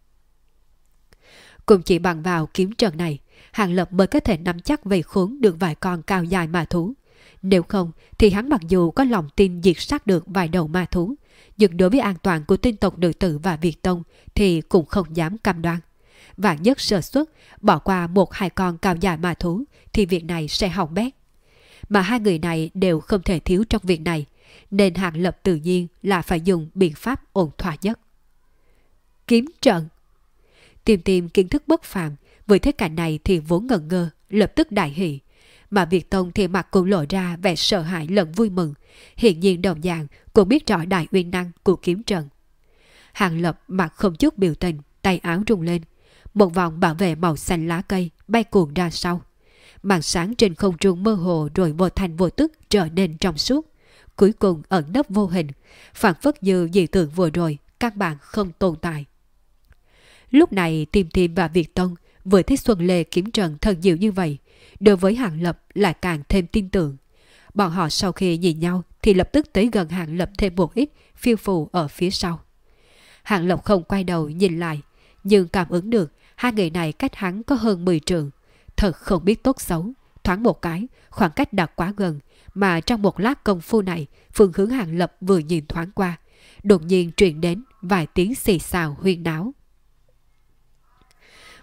Cũng chỉ bằng vào kiếm trận này, Hàng Lập mới có thể nắm chắc về khốn được vài con cao dài ma thú. Nếu không thì hắn mặc dù có lòng tin diệt sát được vài đầu ma thú, nhưng đối với an toàn của tinh tộc nữ tử và Việt Tông thì cũng không dám cam đoan. Vạn nhất sơ suất bỏ qua 1-2 con cao dài ma thú thì việc này sẽ hỏng bét. Mà hai người này đều không thể thiếu trong việc này, nên Hàng Lập tự nhiên là phải dùng biện pháp ổn thỏa nhất. Kiếm trận. Tìm tìm kiến thức bất phàm, với thế cảnh này thì vốn ngẩn ngơ, lập tức đại hỷ. Mà Việt Tông thì mặt cũng lộ ra vẻ sợ hãi lẫn vui mừng, hiển nhiên đồng dạng cũng biết rõ đại uy năng của kiếm trận. Hàng Lập mặt không chút biểu tình, tay áo rung lên, một vòng bảo vệ màu xanh lá cây bay cuồng ra sau. Màn sáng trên không trung mơ hồ rồi vô thành vô tức trở nên trong suốt, cuối cùng ẩn nấp vô hình, phảng phất như dị tượng vừa rồi các bạn không tồn tại. Lúc này Tim Tim và Việt Tông vừa thấy Xuân Lê kiếm trận thần diệu như vậy, đối với Hàng Lập lại càng thêm tin tưởng. Bọn họ sau khi nhìn nhau thì lập tức tới gần Hàng Lập thêm một ít, phiêu phù ở phía sau. Hàng Lập không quay đầu nhìn lại, nhưng cảm ứng được hai người này cách hắn có hơn 10 trượng. Thật không biết tốt xấu, thoáng một cái, khoảng cách đã quá gần, mà trong một lát công phu này, phương hướng Hàng Lập vừa nhìn thoáng qua, đột nhiên truyền đến vài tiếng xì xào huyên náo.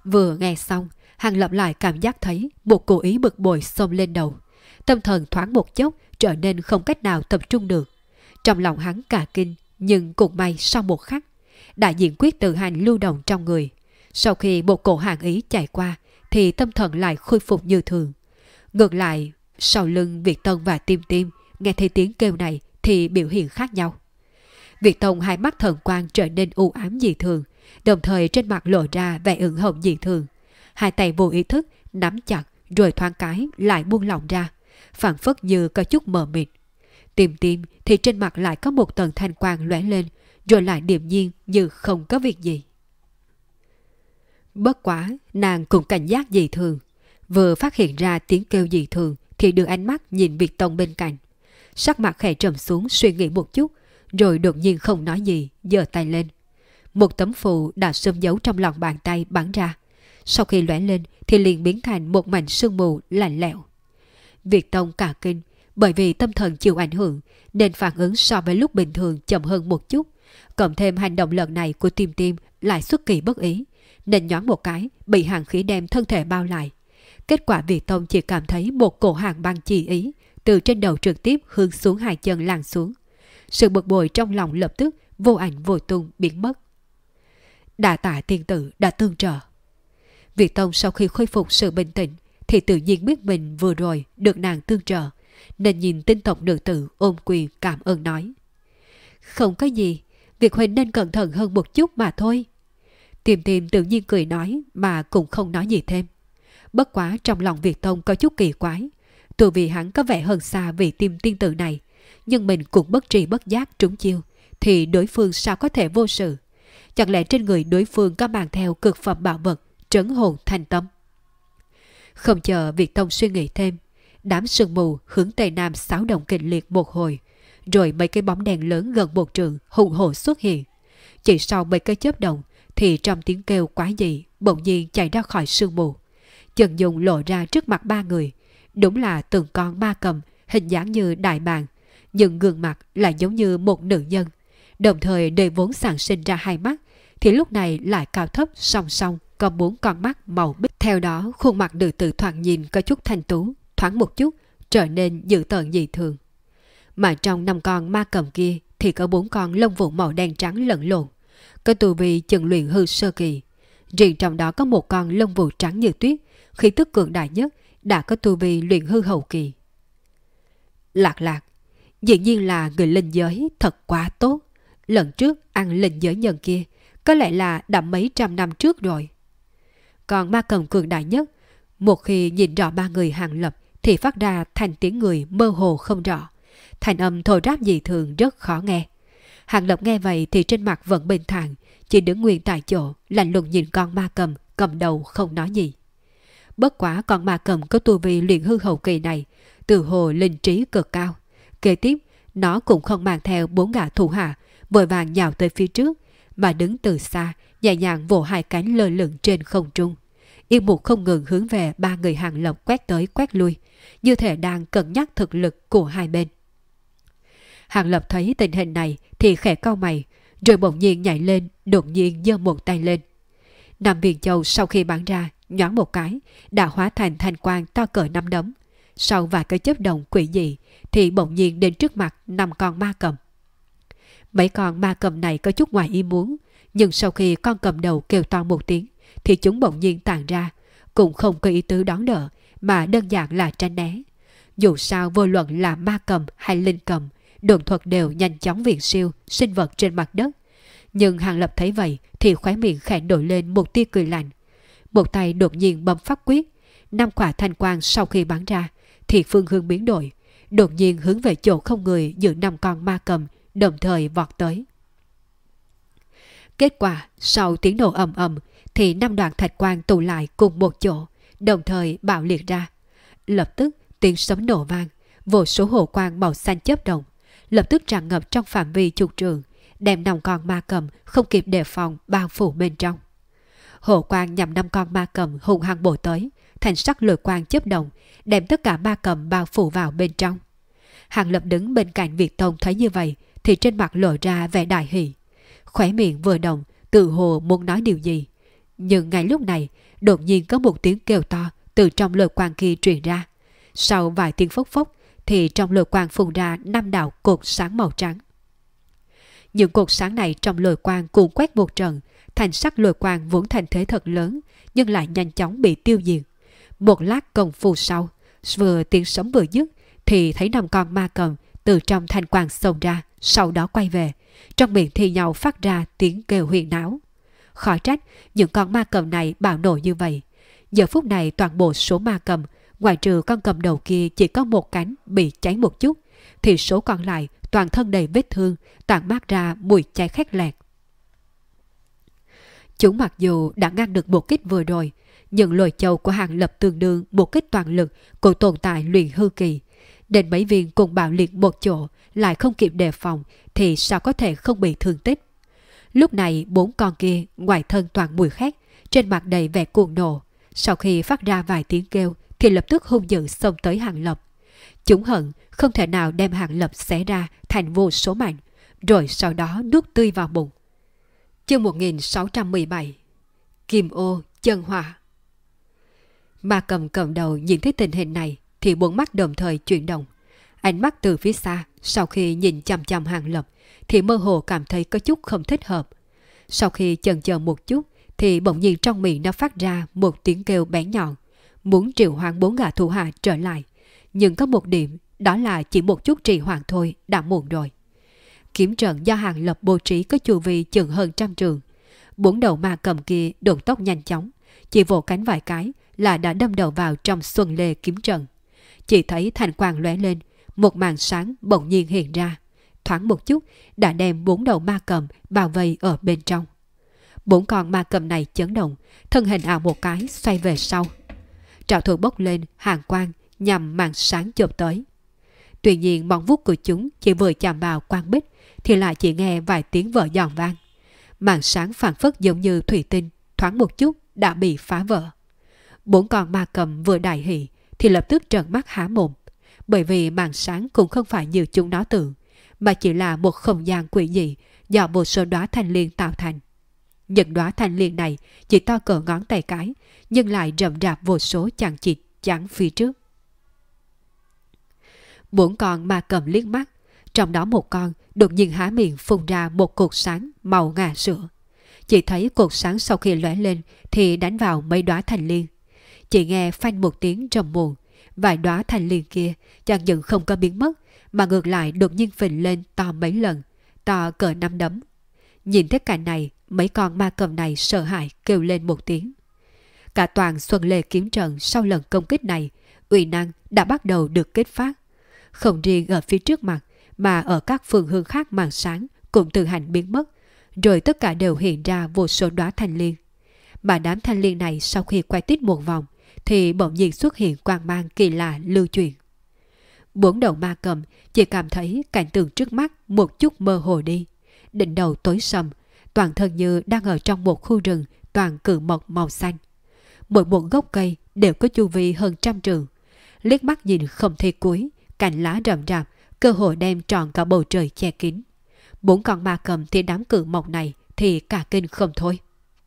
Vừa nghe xong, Hàng Lập lại cảm giác thấy một cố ý bực bội xông lên đầu. Tâm thần thoáng một chốc trở nên không cách nào tập trung được. Trong lòng hắn cả kinh, nhưng cũng may sau một khắc, đại diện quyết tự hành lưu động trong người. Sau khi một cổ hàn ý chạy qua, thì tâm thần lại khôi phục như thường. Ngược lại, sau lưng Việt Tông và Tim Tim nghe thấy tiếng kêu này thì biểu hiện khác nhau. Việt Tông hai mắt thần quang trở nên u ám dị thường, đồng thời trên mặt lộ ra vẻ ửng hồng dị thường. Hai tay vô ý thức nắm chặt rồi thoáng cái lại buông lỏng ra, phảng phất như có chút mờ mịt. Tim Tim thì trên mặt lại có một tầng thanh quang lóe lên, rồi lại điềm nhiên như không có việc gì. Bất quá, nàng cũng cảnh giác dị thường. Vừa phát hiện ra tiếng kêu dị thường thì đưa ánh mắt nhìn Việt Tông bên cạnh. Sắc mặt khẽ trầm xuống suy nghĩ một chút, rồi đột nhiên không nói gì, giơ tay lên. Một tấm phù đã sớm giấu trong lòng bàn tay bắn ra. Sau khi lóe lên thì liền biến thành một mảnh sương mù lạnh lẽo. Việt Tông cả kinh, bởi vì tâm thần chịu ảnh hưởng nên phản ứng so với lúc bình thường chậm hơn một chút. Cộng thêm hành động lần này của Tim Tim lại xuất kỳ bất ý, nên nhoáng một cái bị hàn khí đem thân thể bao lại. Kết quả Việt Tông chỉ cảm thấy một cổ hàn băng chỉ ý từ trên đầu trực tiếp hướng xuống hai chân lan xuống. Sự bực bội trong lòng lập tức vô ảnh vô tung biến mất. Đa tạ tiên tử đã tương trợ. Việt Tông sau khi khôi phục sự bình tĩnh thì tự nhiên biết mình vừa rồi được nàng tương trợ, nên nhìn tinh tộc nữ tử ôm quyền cảm ơn nói. Không có gì, việc huynh nên cẩn thận hơn một chút mà thôi. Tim Tim tự nhiên cười nói mà cũng không nói gì thêm. Bất quá trong lòng Việt Tông có chút kỳ quái. Từ vì hắn có vẻ hơn xa vị Tim tiên tử này, nhưng mình cũng bất tri bất giác trúng chiêu, thì đối phương sao có thể vô sự? Chẳng lẽ trên người đối phương có mang theo cực phẩm bảo vật trấn hồn thanh tâm? Không chờ Việt Tông suy nghĩ thêm, đám sương mù hướng tây nam xáo động kịch liệt một hồi, rồi mấy cái bóng đèn lớn gần một trường hùng hổ xuất hiện. Chỉ sau mấy cái chớp động thì trong tiếng kêu quái dị bỗng nhiên chạy ra khỏi sương mù. Chân dung lộ ra trước mặt ba người, đúng là từng con ma cầm hình dáng như đại bàng, nhưng gương mặt lại giống như một nữ nhân. Đồng thời nơi vốn sản sinh ra hai mắt thì lúc này lại cao thấp song song có 4 con mắt màu bích. Theo đó khuôn mặt nữ tử thoạt nhìn có chút thanh tú, thoáng một chút trở nên dữ tợn dị thường. Mà trong 5 con ma cầm kia thì có 4 con lông vũ màu đen trắng lẫn lộn, có tu vi chừng luyện hư sơ kỳ. Riêng trong đó có một con lông vũ trắng như tuyết, khí tức cường đại nhất đã có tu vi luyện hư hậu kỳ. Lạc Lạc, dĩ nhiên là người linh giới thật quá tốt. Lần trước ăn linh giới nhân kia có lẽ là đã mấy trăm năm trước rồi. Còn ma cầm cường đại nhất, một khi nhìn rõ ba người Hàng Lập thì phát ra thành tiếng người mơ hồ không rõ. Thành âm thô ráp dị thường rất khó nghe. Hàng Lập nghe vậy thì trên mặt vẫn bình thản, chỉ đứng nguyên tại chỗ lạnh lùng nhìn con ma cầm cầm đầu không nói gì. Bất quá con ma cầm có tu vi luyện hư hậu kỳ này từ hồ linh trí cực cao. Kế tiếp nó cũng không mang theo 4 gã thủ hạ vội vàng nhào tới phía trước, mà đứng từ xa nhẹ nhàng vỗ hai cánh lơ lửng trên không trung, yên mục không ngừng hướng về ba người Hàng Lập quét tới quét lui, như thể đang cân nhắc thực lực của hai bên. Hàng Lập thấy tình hình này thì khẽ cau mày, rồi bỗng nhiên nhảy lên, đột nhiên giơ một tay lên. Nam viên châu sau khi bắn ra nhoáng một cái đã hóa thành thanh quang to cỡ nắm đấm. Sau vài cái chớp động quỷ dị thì bỗng nhiên đến trước mặt 5 con ma cầm. Mấy con ma cầm này có chút ngoài ý muốn, nhưng sau khi con cầm đầu kêu to một tiếng thì chúng bỗng nhiên tản ra, cũng không có ý tứ đón đỡ mà đơn giản là tránh né. Dù sao vô luận là ma cầm hay linh cầm, độn thuật đều nhanh chóng viễn siêu sinh vật trên mặt đất. Nhưng Hàng Lập thấy vậy thì khóe miệng khẽ nổi lên một tia cười lạnh. Một tay đột nhiên bấm pháp quyết, 5 quả thanh quang sau khi bắn ra thì phương hướng biến đổi, đột nhiên hướng về chỗ không người giữa 5 con ma cầm đồng thời vọt tới. Kết quả sau tiếng nổ ầm ầm thì 5 đoạn thạch quang tụ lại cùng một chỗ, đồng thời bạo liệt ra. Lập tức tiếng sấm nổ vang, vô số hồ quang màu xanh chớp động, lập tức tràn ngập trong phạm vi chục trường, đem 5 con ma cầm không kịp đề phòng bao phủ bên trong. Hồ quang nhằm 5 con ma cầm hùng hăng bổ tới, thành sắc lôi quang chớp động, đem tất cả ma cầm bao phủ vào bên trong. Hàng Lập đứng bên cạnh Việt Tông thấy như vậy thì trên mặt lộ ra vẻ đại hỉ, khóe miệng vừa động, tự hồ muốn nói điều gì. Nhưng ngay lúc này đột nhiên có một tiếng kêu to từ trong lôi quang kia truyền ra. Sau vài tiếng phốc phốc thì trong lôi quang phun ra 5 đạo cột sáng màu trắng. Những cột sáng này trong lôi quang cuộn quét một trận, thành sắc lôi quang vốn thành thế thật lớn nhưng lại nhanh chóng bị tiêu diệt. Một lát công phu sau, vừa tiếng sấm vừa dứt thì thấy 5 con ma cầm từ trong thanh quang xông ra, sau đó quay về, trong miệng thì nhau phát ra tiếng kêu huyền náo. Khỏi trách những con ma cầm này bạo nộ như vậy. Giờ phút này toàn bộ số ma cầm, ngoại trừ con cầm đầu kia chỉ có một cánh bị cháy một chút, thì số còn lại toàn thân đầy vết thương, tản mát ra mùi cháy khét lẹt. Chúng mặc dù đã ngăn được một kích vừa rồi, nhưng lôi châu của Hàng Lập tương đương một kích toàn lực của tồn tại luyện hư kỳ. Đến mấy viên cùng bạo liệt một chỗ lại không kịp đề phòng thì sao có thể không bị thương tích. Lúc này 4 con kia ngoài thân toàn mùi khét, trên mặt đầy vẻ cuồng nộ. Sau khi phát ra vài tiếng kêu thì lập tức hung dữ xông tới Hàng Lập. Chúng hận không thể nào đem Hàng Lập xé ra thành vô số mảnh, rồi sau đó nuốt tươi vào bụng. Chương 1617 Kim ô chân hỏa. Ma cầm cầm đầu nhìn thấy tình hình này thì 4 mắt đồng thời chuyển động. Ánh mắt từ phía xa sau khi nhìn chằm chằm Hàng Lập thì mơ hồ cảm thấy có chút không thích hợp. Sau khi chần chờ một chút thì bỗng nhiên trong miệng nó phát ra một tiếng kêu bén nhọn, muốn triệu hoán 4 gã thủ hạ trở lại. Nhưng có một điểm, đó là chỉ một chút trì hoãn thôi đã muộn rồi. Kiếm trận do Hàng Lập bố trí có chu vi chừng hơn 100 trường. 4 đầu ma cầm kia độn tốc nhanh chóng, chỉ vỗ cánh vài cái là đã đâm đầu vào trong xuân lê kiếm trận. Chỉ thấy thành quang lóe lên, một màn sáng bỗng nhiên hiện ra, thoáng một chút đã đem 4 đầu ma cầm bao vây ở bên trong. 4 con ma cầm này chấn động, thân hình ảo một cái xoay về sau. Trảo thủ bốc lên hàng quang nhằm màn sáng chộp tới. Tuy nhiên móng vuốt của chúng chỉ vừa chạm vào quang bích thì lại chỉ nghe vài tiếng vỡ giòn vang. Màn sáng phản phất giống như thủy tinh, thoáng một chút đã bị phá vỡ. 4 con ma cầm vừa đại hỉ thì lập tức trợn mắt há mồm, bởi vì màn sáng cũng không phải như chúng nó tưởng, mà chỉ là một không gian quỷ dị do vô số đóa thanh liên tạo thành. Những đóa thanh liên này chỉ to cỡ ngón tay cái, nhưng lại rậm rạp vô số chằng chịt chắn phía trước. 4 con ma cầm liếc mắt, trong đó một con đột nhiên há miệng phun ra một cột sáng màu ngà sữa. Chỉ thấy cột sáng sau khi lóe lên thì đánh vào mấy đóa thanh liên. Chỉ nghe phanh một tiếng trầm muộn, vài đóa thanh liên kia chẳng những không có biến mất mà ngược lại đột nhiên phình lên to mấy lần, to cỡ 5 đấm. Nhìn thấy cảnh này, mấy con ma cầm này sợ hãi kêu lên một tiếng. Cả toàn Xuân Lê kiếm trận sau lần công kích này, uy năng đã bắt đầu được kích phát. Không riêng ở phía trước mặt mà ở các phương hướng khác màn sáng cũng tự hành biến mất, rồi tất cả đều hiện ra vô số đóa thanh liên. Mà đám thanh liên này sau khi quay tít một vòng thì bỗng nhiên xuất hiện quang mang kỳ lạ lưu chuyển. 4 đầu ma cầm chỉ cảm thấy cảnh tượng trước mắt một chút mơ hồ đi, đỉnh đầu tối sầm, toàn thân như đang ở trong một khu rừng toàn cự mộc màu xanh. Mỗi một gốc cây đều có chu vi hơn 100 trượng, liếc mắt nhìn không thấy cuối, cành lá rậm rạp, cơ hội đem tròn cả bầu trời che kín. 4 con ma cầm thì đám cự mộc này thì cả kinh không thôi.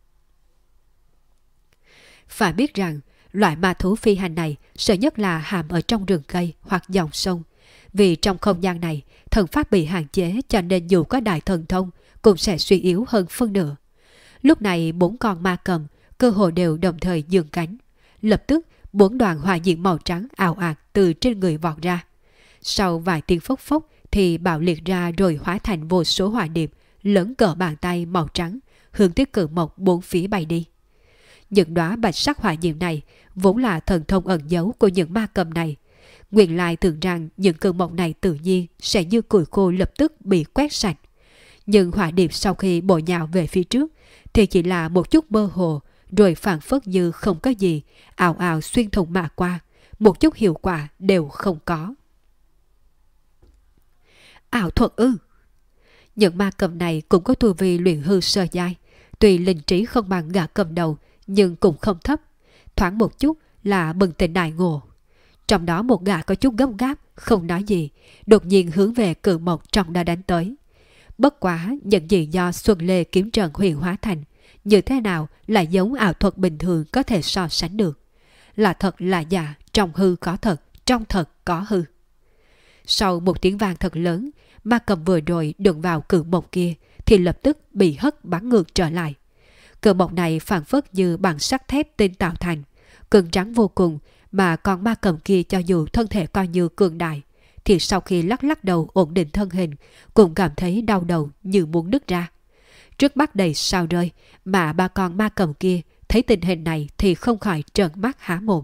Phải biết rằng loại ma thú phi hành này sợ nhất là hàm ở trong rừng cây hoặc dòng sông, vì trong không gian này thần pháp bị hạn chế, cho nên dù có đại thần thông cũng sẽ suy yếu hơn phân nửa. Lúc này 4 con ma cầm cơ hồ đều đồng thời giương cánh, lập tức 4 đoàn hỏa diễm màu trắng ào ạt từ trên người vọt ra. Sau vài tiếng phốc phốc thì bạo liệt ra rồi hóa thành vô số hỏa điệp lớn cỡ bàn tay màu trắng, hướng tới cự mộc 4 phía bay đi. Những đóa bạch sắc hỏa diễm này vốn là thần thông ẩn giấu của những ma cầm này. Nguyên lai tưởng rằng những cự mộc này tự nhiên sẽ như củi khô lập tức bị quét sạch. Nhưng hỏa điệp sau khi bổ nhào về phía trước thì chỉ là một chút mơ hồ, rồi phảng phất như không có gì, ào ào xuyên thủng mà qua, một chút hiệu quả đều không có. Ảo thuật ư? Những ma cầm này cũng có tu vi luyện hư sơ giai, tuy linh trí không bằng gã cầm đầu nhưng cũng không thấp, thoáng một chút là bừng tỉnh đại ngộ. Trong đó một gã có chút gấp gáp, không nói gì, đột nhiên hướng về cự mộc trong đã đánh tới. Bất quá những gì do Xuân Lê kiếm trận huyền hóa thành, như thế nào lại giống ảo thuật bình thường có thể so sánh được. Là thật là giả, trong hư có thật, trong thật có hư. Sau một tiếng vang thật lớn, ma cầm vừa rồi đụng vào cự mộc kia thì lập tức bị hất bắn ngược trở lại. Cự mộc này phảng phất như bằng sắt thép tinh tạo thành, cứng rắn vô cùng, mà con ma cầm kia cho dù thân thể coi như cường đại, thì sau khi lắc lắc đầu ổn định thân hình cũng cảm thấy đau đầu như muốn nứt ra. Trước mắt đầy sao rơi, mà ba con ma cầm kia thấy tình hình này thì không khỏi trợn mắt há mồm.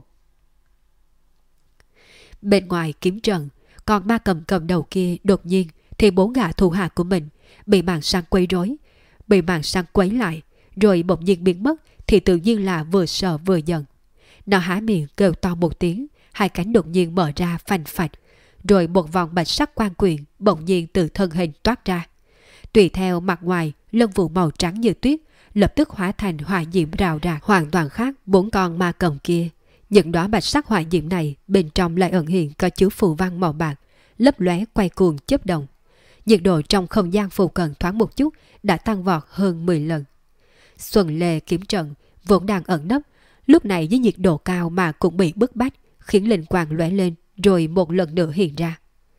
Bên ngoài kiếm trận, con ma cầm cầm đầu kia đột nhiên thì 4 gã thủ hạ của mình bị màn sang quấy rối, bị màn sang quấy lại, rồi bỗng nhiên biến mất thì tự nhiên là vừa sợ vừa giận. Nó há miệng kêu to một tiếng, hai cánh đột nhiên mở ra phanh phạch, rồi một vòng bạch sắc quang quyện bỗng nhiên từ thân hình toát ra. Tùy theo mặt ngoài lông vũ màu trắng như tuyết lập tức hóa thành hỏa diễm rào rạc, hoàn toàn khác 4 con ma cầm kia. Những đóa bạch sắc hỏa diễm này bên trong lại ẩn hiện có chứa phù văn màu bạc, lấp lóe quay cuồng chớp động. Nhiệt độ trong không gian phụ cận thoáng một chút đã tăng vọt hơn 10 lần. Xuân Lê kiếm trận vốn đang ẩn nấp, lúc này với nhiệt độ cao mà cũng bị bức bách, khiến linh quang lóe lên rồi một lần nữa hiện ra.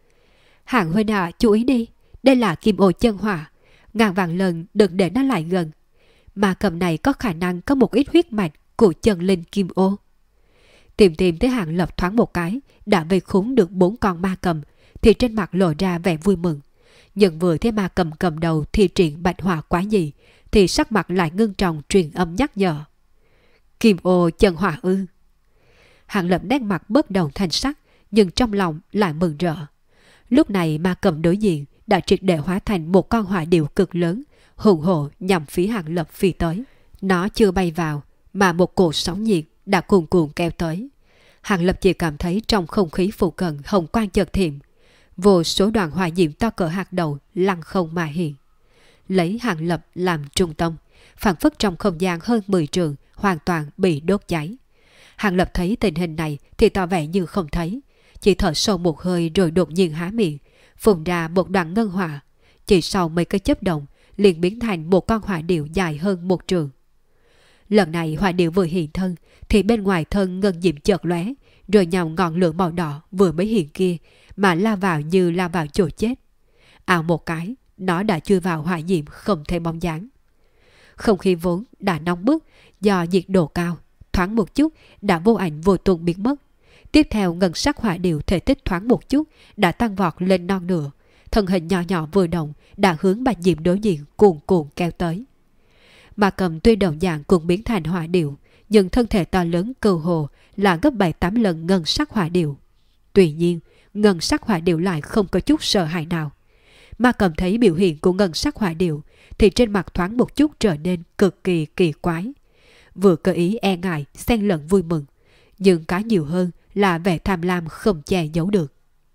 Hạng huynh ạ, chú ý đi, đây là kim ô chân hỏa, ngàn vạn lần đừng để nó lại gần. Ma cầm này có khả năng có một ít huyết mạch của chân linh kim ô. Tìm thấy Hạng Lập thoáng một cái đã vây khốn được 4 con ma cầm thì trên mặt lộ ra vẻ vui mừng. Nhưng vừa thấy ma cầm cầm đầu thi triển bạch hỏa quá gì thì sắc mặt lại ngưng trọng truyền âm nhắc nhở. Kim ô chân hỏa ư? Hạng Lập nét mặt bất đồng thành sắc, nhưng trong lòng lại mừng rỡ. Lúc này ma cầm đối diện đã triệt để hóa thành một con hỏa điểu cực lớn, hùng hổ nhằm phía Hạng Lập phi tới. Nó chưa bay vào mà một cột sóng nhiệt đã cuồn cuộn kéo tới. Hạng Lập chỉ cảm thấy trong không khí phụ cận hồng quang chợt thiểm, vô số đoàn hỏa diễm to cỡ hạt đậu lăng không mà hiện. Lấy Hạng Lập làm trung tâm, phảng phất trong không gian hơn 10 trượng hoàn toàn bị đốt cháy. Hạng Lập thấy tình hình này thì tỏ vẻ như không thấy, chỉ thở sâu một hơi rồi đột nhiên há miệng, phun ra một đoạn ngân hỏa. Chỉ sau mấy cái chớp động liền biến thành một con hỏa điểu dài hơn 1 trượng. Lần này hỏa điểu vừa hiện thân thì bên ngoài thân ngân diễm chợt lóe, rồi nhằm ngọn lửa màu đỏ vừa mới hiện kia mà lao vào như lao vào chỗ chết. Ào một cái, nó đã chui vào hỏa diễm không thấy bóng dáng. Không khí vốn đã nóng bức do nhiệt độ cao, thoáng một chút đã vô ảnh vô tung biến mất. Tiếp theo ngân sắc hỏa điểu thể tích thoáng một chút đã tăng vọt lên non nửa, thân hình nhỏ nhỏ vừa động đã hướng bạch diễm đối diện cuồn cuộn kéo tới. Ma cầm tuy đồng dạng cũng biến thành hỏa điểu, nhưng thân thể to lớn cơ hồ là gấp 7-8 lần ngân sắc hỏa điểu. Tuy nhiên, ngân sắc hỏa điểu lại không có chút sợ hãi nào. Ma cầm thấy biểu hiện của ngân sắc hỏa điểu thì trên mặt thoáng một chút trở nên cực kỳ kỳ quái. Vừa cơ ý e ngại, xen lẫn vui mừng, nhưng cái nhiều hơn là vẻ tham lam không che giấu được.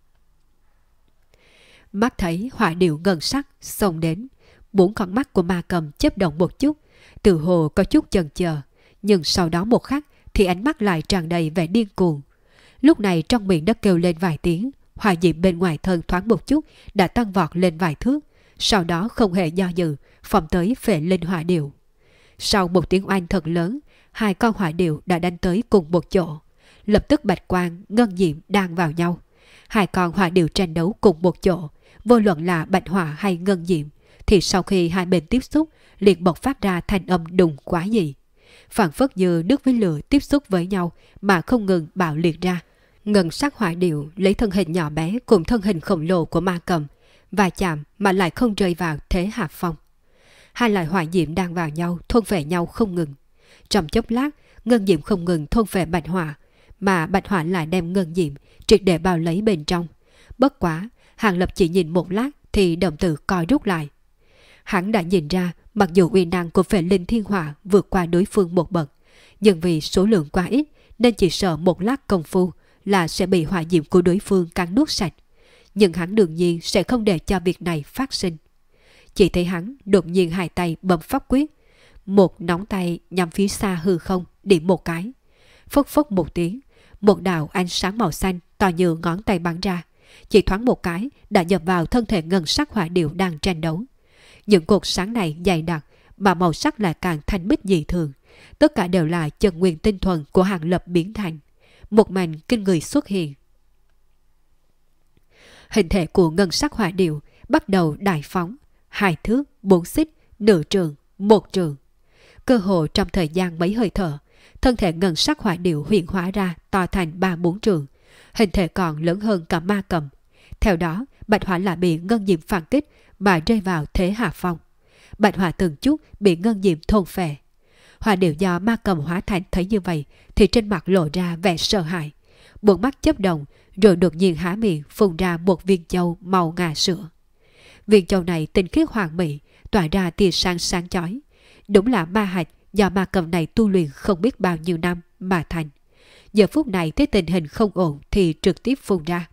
Mắt thấy hỏa điểu ngân sắc xông đến, 4 con mắt của ma cầm chớp động một chút, từ hồ có chút chần chờ, nhưng sau đó một khắc thì ánh mắt lại tràn đầy vẻ điên cuồng. Lúc này trong miệng đã kêu lên vài tiếng, hỏa diễm bên ngoài thân thoáng một chút đã tăng vọt lên vài thước, sau đó không hề do dự phóng tới phệ linh hỏa điểu. Sau một tiếng oanh thật lớn, 2 con hỏa điểu đã đánh tới cùng một chỗ. Lập tức bạch quang ngân diễm đang vào nhau. 2 con hỏa điểu tranh đấu cùng một chỗ, vô luận là bạch hỏa hay ngân diễm, thì sau khi hai bên tiếp xúc liền bộc phát ra thanh âm đùng quá dị, phảng phất như nước với lửa tiếp xúc với nhau mà không ngừng bạo liệt ra. Ngân sắc hỏa điểu lấy thân hình nhỏ bé cùng thân hình khổng lồ của ma cầm và chạm mà lại không rơi vào thế hạ phong. Hai loại hỏa diễm đang vào nhau thôn phệ nhau không ngừng. Trong chốc lát, ngân diễm không ngừng thôn phệ bạch hỏa, mà bạch hỏa lại đem ngân diễm triệt để bao lấy bên trong. Bất quá, Hạng Lập chỉ nhìn một lát thì đồng tử co rút lại. Hắn đã nhìn ra mặc dù uy năng của phệ linh thiên hỏa vượt qua đối phương một bậc, nhưng vì số lượng quá ít nên chỉ sợ một lát công phu là sẽ bị hỏa diễm của đối phương cắn nuốt sạch. Nhưng hắn đương nhiên sẽ không để cho việc này phát sinh. Chỉ thấy hắn đột nhiên hai tay bấm pháp quyết, một nóng tay nhắm phía xa hư không điểm một cái. Phốc phốc một tiếng, một đạo ánh sáng màu xanh to như ngón tay bắn ra, chỉ thoáng một cái đã nhập vào thân thể ngân sắc hỏa điểu đang tranh đấu. Những cột sáng này dày đặc mà màu sắc lại càng thanh bích dị thường. Tất cả đều là chân nguyên tinh thuần của Hàng Lập biến thành. Một màn kinh người xuất hiện. Hình thể của ngân sắc hỏa điệu bắt đầu đại phóng, 2 thước, 4 xích, nửa trường, 1 trường. Cơ hồ trong thời gian mấy hơi thở, thân thể ngân sắc hỏa điệu hiện hóa ra to thành 3-4 trường, hình thể còn lớn hơn cả ma cầm. Theo đó, bạch hỏa lại bị ngân diệm phản kích mà rơi vào thế hạ phong. Bạch hỏa từng chút bị ngân diệm thôn phệ. Hỏa điệu do ma cầm hóa thành thấy như vậy thì trên mặt lộ ra vẻ sợ hãi, buồn mắt chớp động, rồi đột nhiên há miệng phun ra một viên châu màu ngà sữa. Viên châu này tinh khiết hoàn mỹ, tỏa ra tia sáng sáng chói. Đúng là ma hạch do ma cầm này tu luyện không biết bao nhiêu năm mà thành. Giờ phút này thấy tình hình không ổn thì trực tiếp phun ra.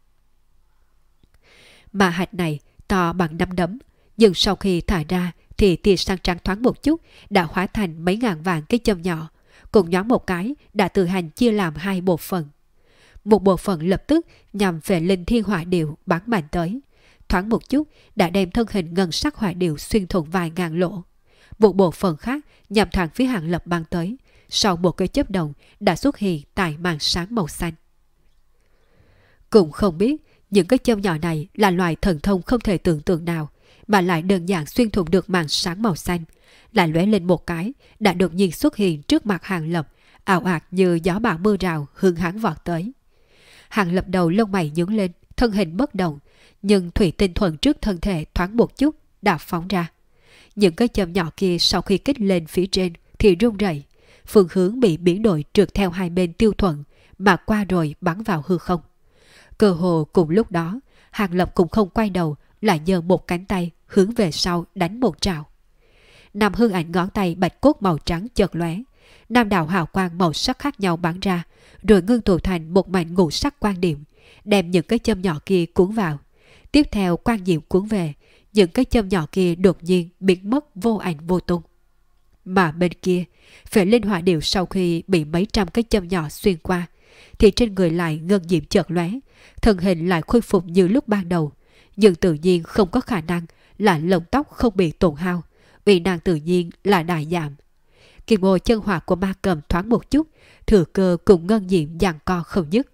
Ma hạch này to bằng nắm đấm, nhưng sau khi thả ra thì tia sáng trắng thoáng một chút đã hóa thành mấy ngàn vạn cái châm nhỏ, cùng nhóm một cái đã tự hành chia làm 2 bộ phận. Một bộ phận lập tức nhằm về linh thiên hỏa điệu bắn mạnh tới, thoáng một chút đã đem thân hình ngân sắc hỏa điệu xuyên thủng vài ngàn lỗ. Một bộ phận khác nhằm thẳng phía Hàng Lập bắn tới, sau một cái chớp động đã xuất hiện tại màn sáng màu xanh. Cũng không biết những cái châm nhỏ này là loại thần thông không thể tưởng tượng nào, mà lại đơn giản xuyên thủng được màn sáng màu xanh, lại lóe lên một cái đã đột nhiên xuất hiện trước mặt Hàng Lập, ảo ạt như gió bão mưa rào hướng hắn vọt tới. Hàng Lập đầu lông mày nhướng lên, thân hình bất động, nhưng thủy tinh thuần trước thân thể thoáng một chút đã phóng ra. Những cái châm nhỏ kia sau khi kích lên phía trên thì rung rẩy, phương hướng bị biến đổi trượt theo hai bên tiêu thuận mà qua rồi bắn vào hư không. Cơ hồ cùng lúc đó, Hàng Lập cũng không quay đầu, lại giơ một cánh tay hướng về sau đánh một trảo. Năm hương ảnh ngón tay bạch cốt màu trắng chợt lóe, năm đạo hào quang màu sắc khác nhau bắn ra, rồi ngưng tụ thành một mảnh ngũ sắc quan điểm, đem những cái châm nhỏ kia cuốn vào. Tiếp theo quan diệm cuốn về, những cái châm nhỏ kia đột nhiên biến mất vô ảnh vô tung. Mà bên kia, Phệ Linh hỏa điệu sau khi bị mấy trăm cái châm nhỏ xuyên qua, thì trên người lại ngân diệm chợt lóe, thân hình lại khôi phục như lúc ban đầu, nhưng tự nhiên không có khả năng là lông tóc không bị tổn hao, uy năng tự nhiên là đại giảm. Kim ô chân hỏa của ma cầm thoáng một chút, thừa cơ cùng ngân diệm giằng co không dứt.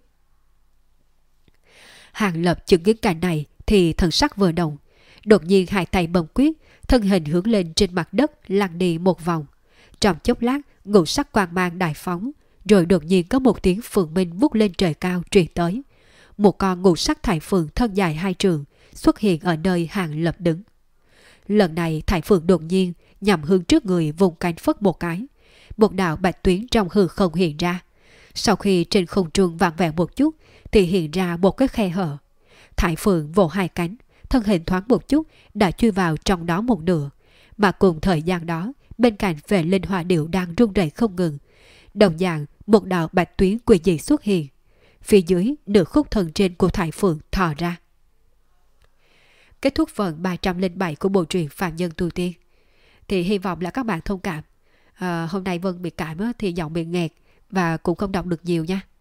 Hàng Lập chứng kiến cảnh này thì thần sắc vừa động, đột nhiên hai tay bấm quyết, thân hình hướng lên trên mặt đất lăn đi một vòng. Trong chốc lát, ngũ sắc quang mang đại phóng, rồi đột nhiên có một tiếng phượng minh vút lên trời cao truyền tới. Một con ngũ sắc thải phượng thân dài 2 trượng xuất hiện ở nơi Hàng Lập đứng. Lần này thải phượng đột nhiên nhằm hướng trước người vùng cánh phất một cái, một đạo bạch tuyến trong hư không hiện ra. Sau khi trên không trung vặn vẹo một chút thì hiện ra một cái khe hở. Thải phượng vỗ 2 cánh, thân hình thoáng một chút đã chui vào trong đó một nửa, mà cùng thời gian đó bên cạnh Phệ Linh hỏa điệu đang rung rẩy không ngừng. Đồng dạng một đạo bạch tuyến quỷ dị xuất hiện, phía dưới nửa khúc thân trên của thải phượng thò ra. Kết thúc phần 307 của bộ truyện Phàm Nhân Tu Tiên. Thì hy vọng là các bạn thông cảm. Hôm nay Vân bị cảm thì giọng bị nghẹt và cũng không đọc được nhiều nha.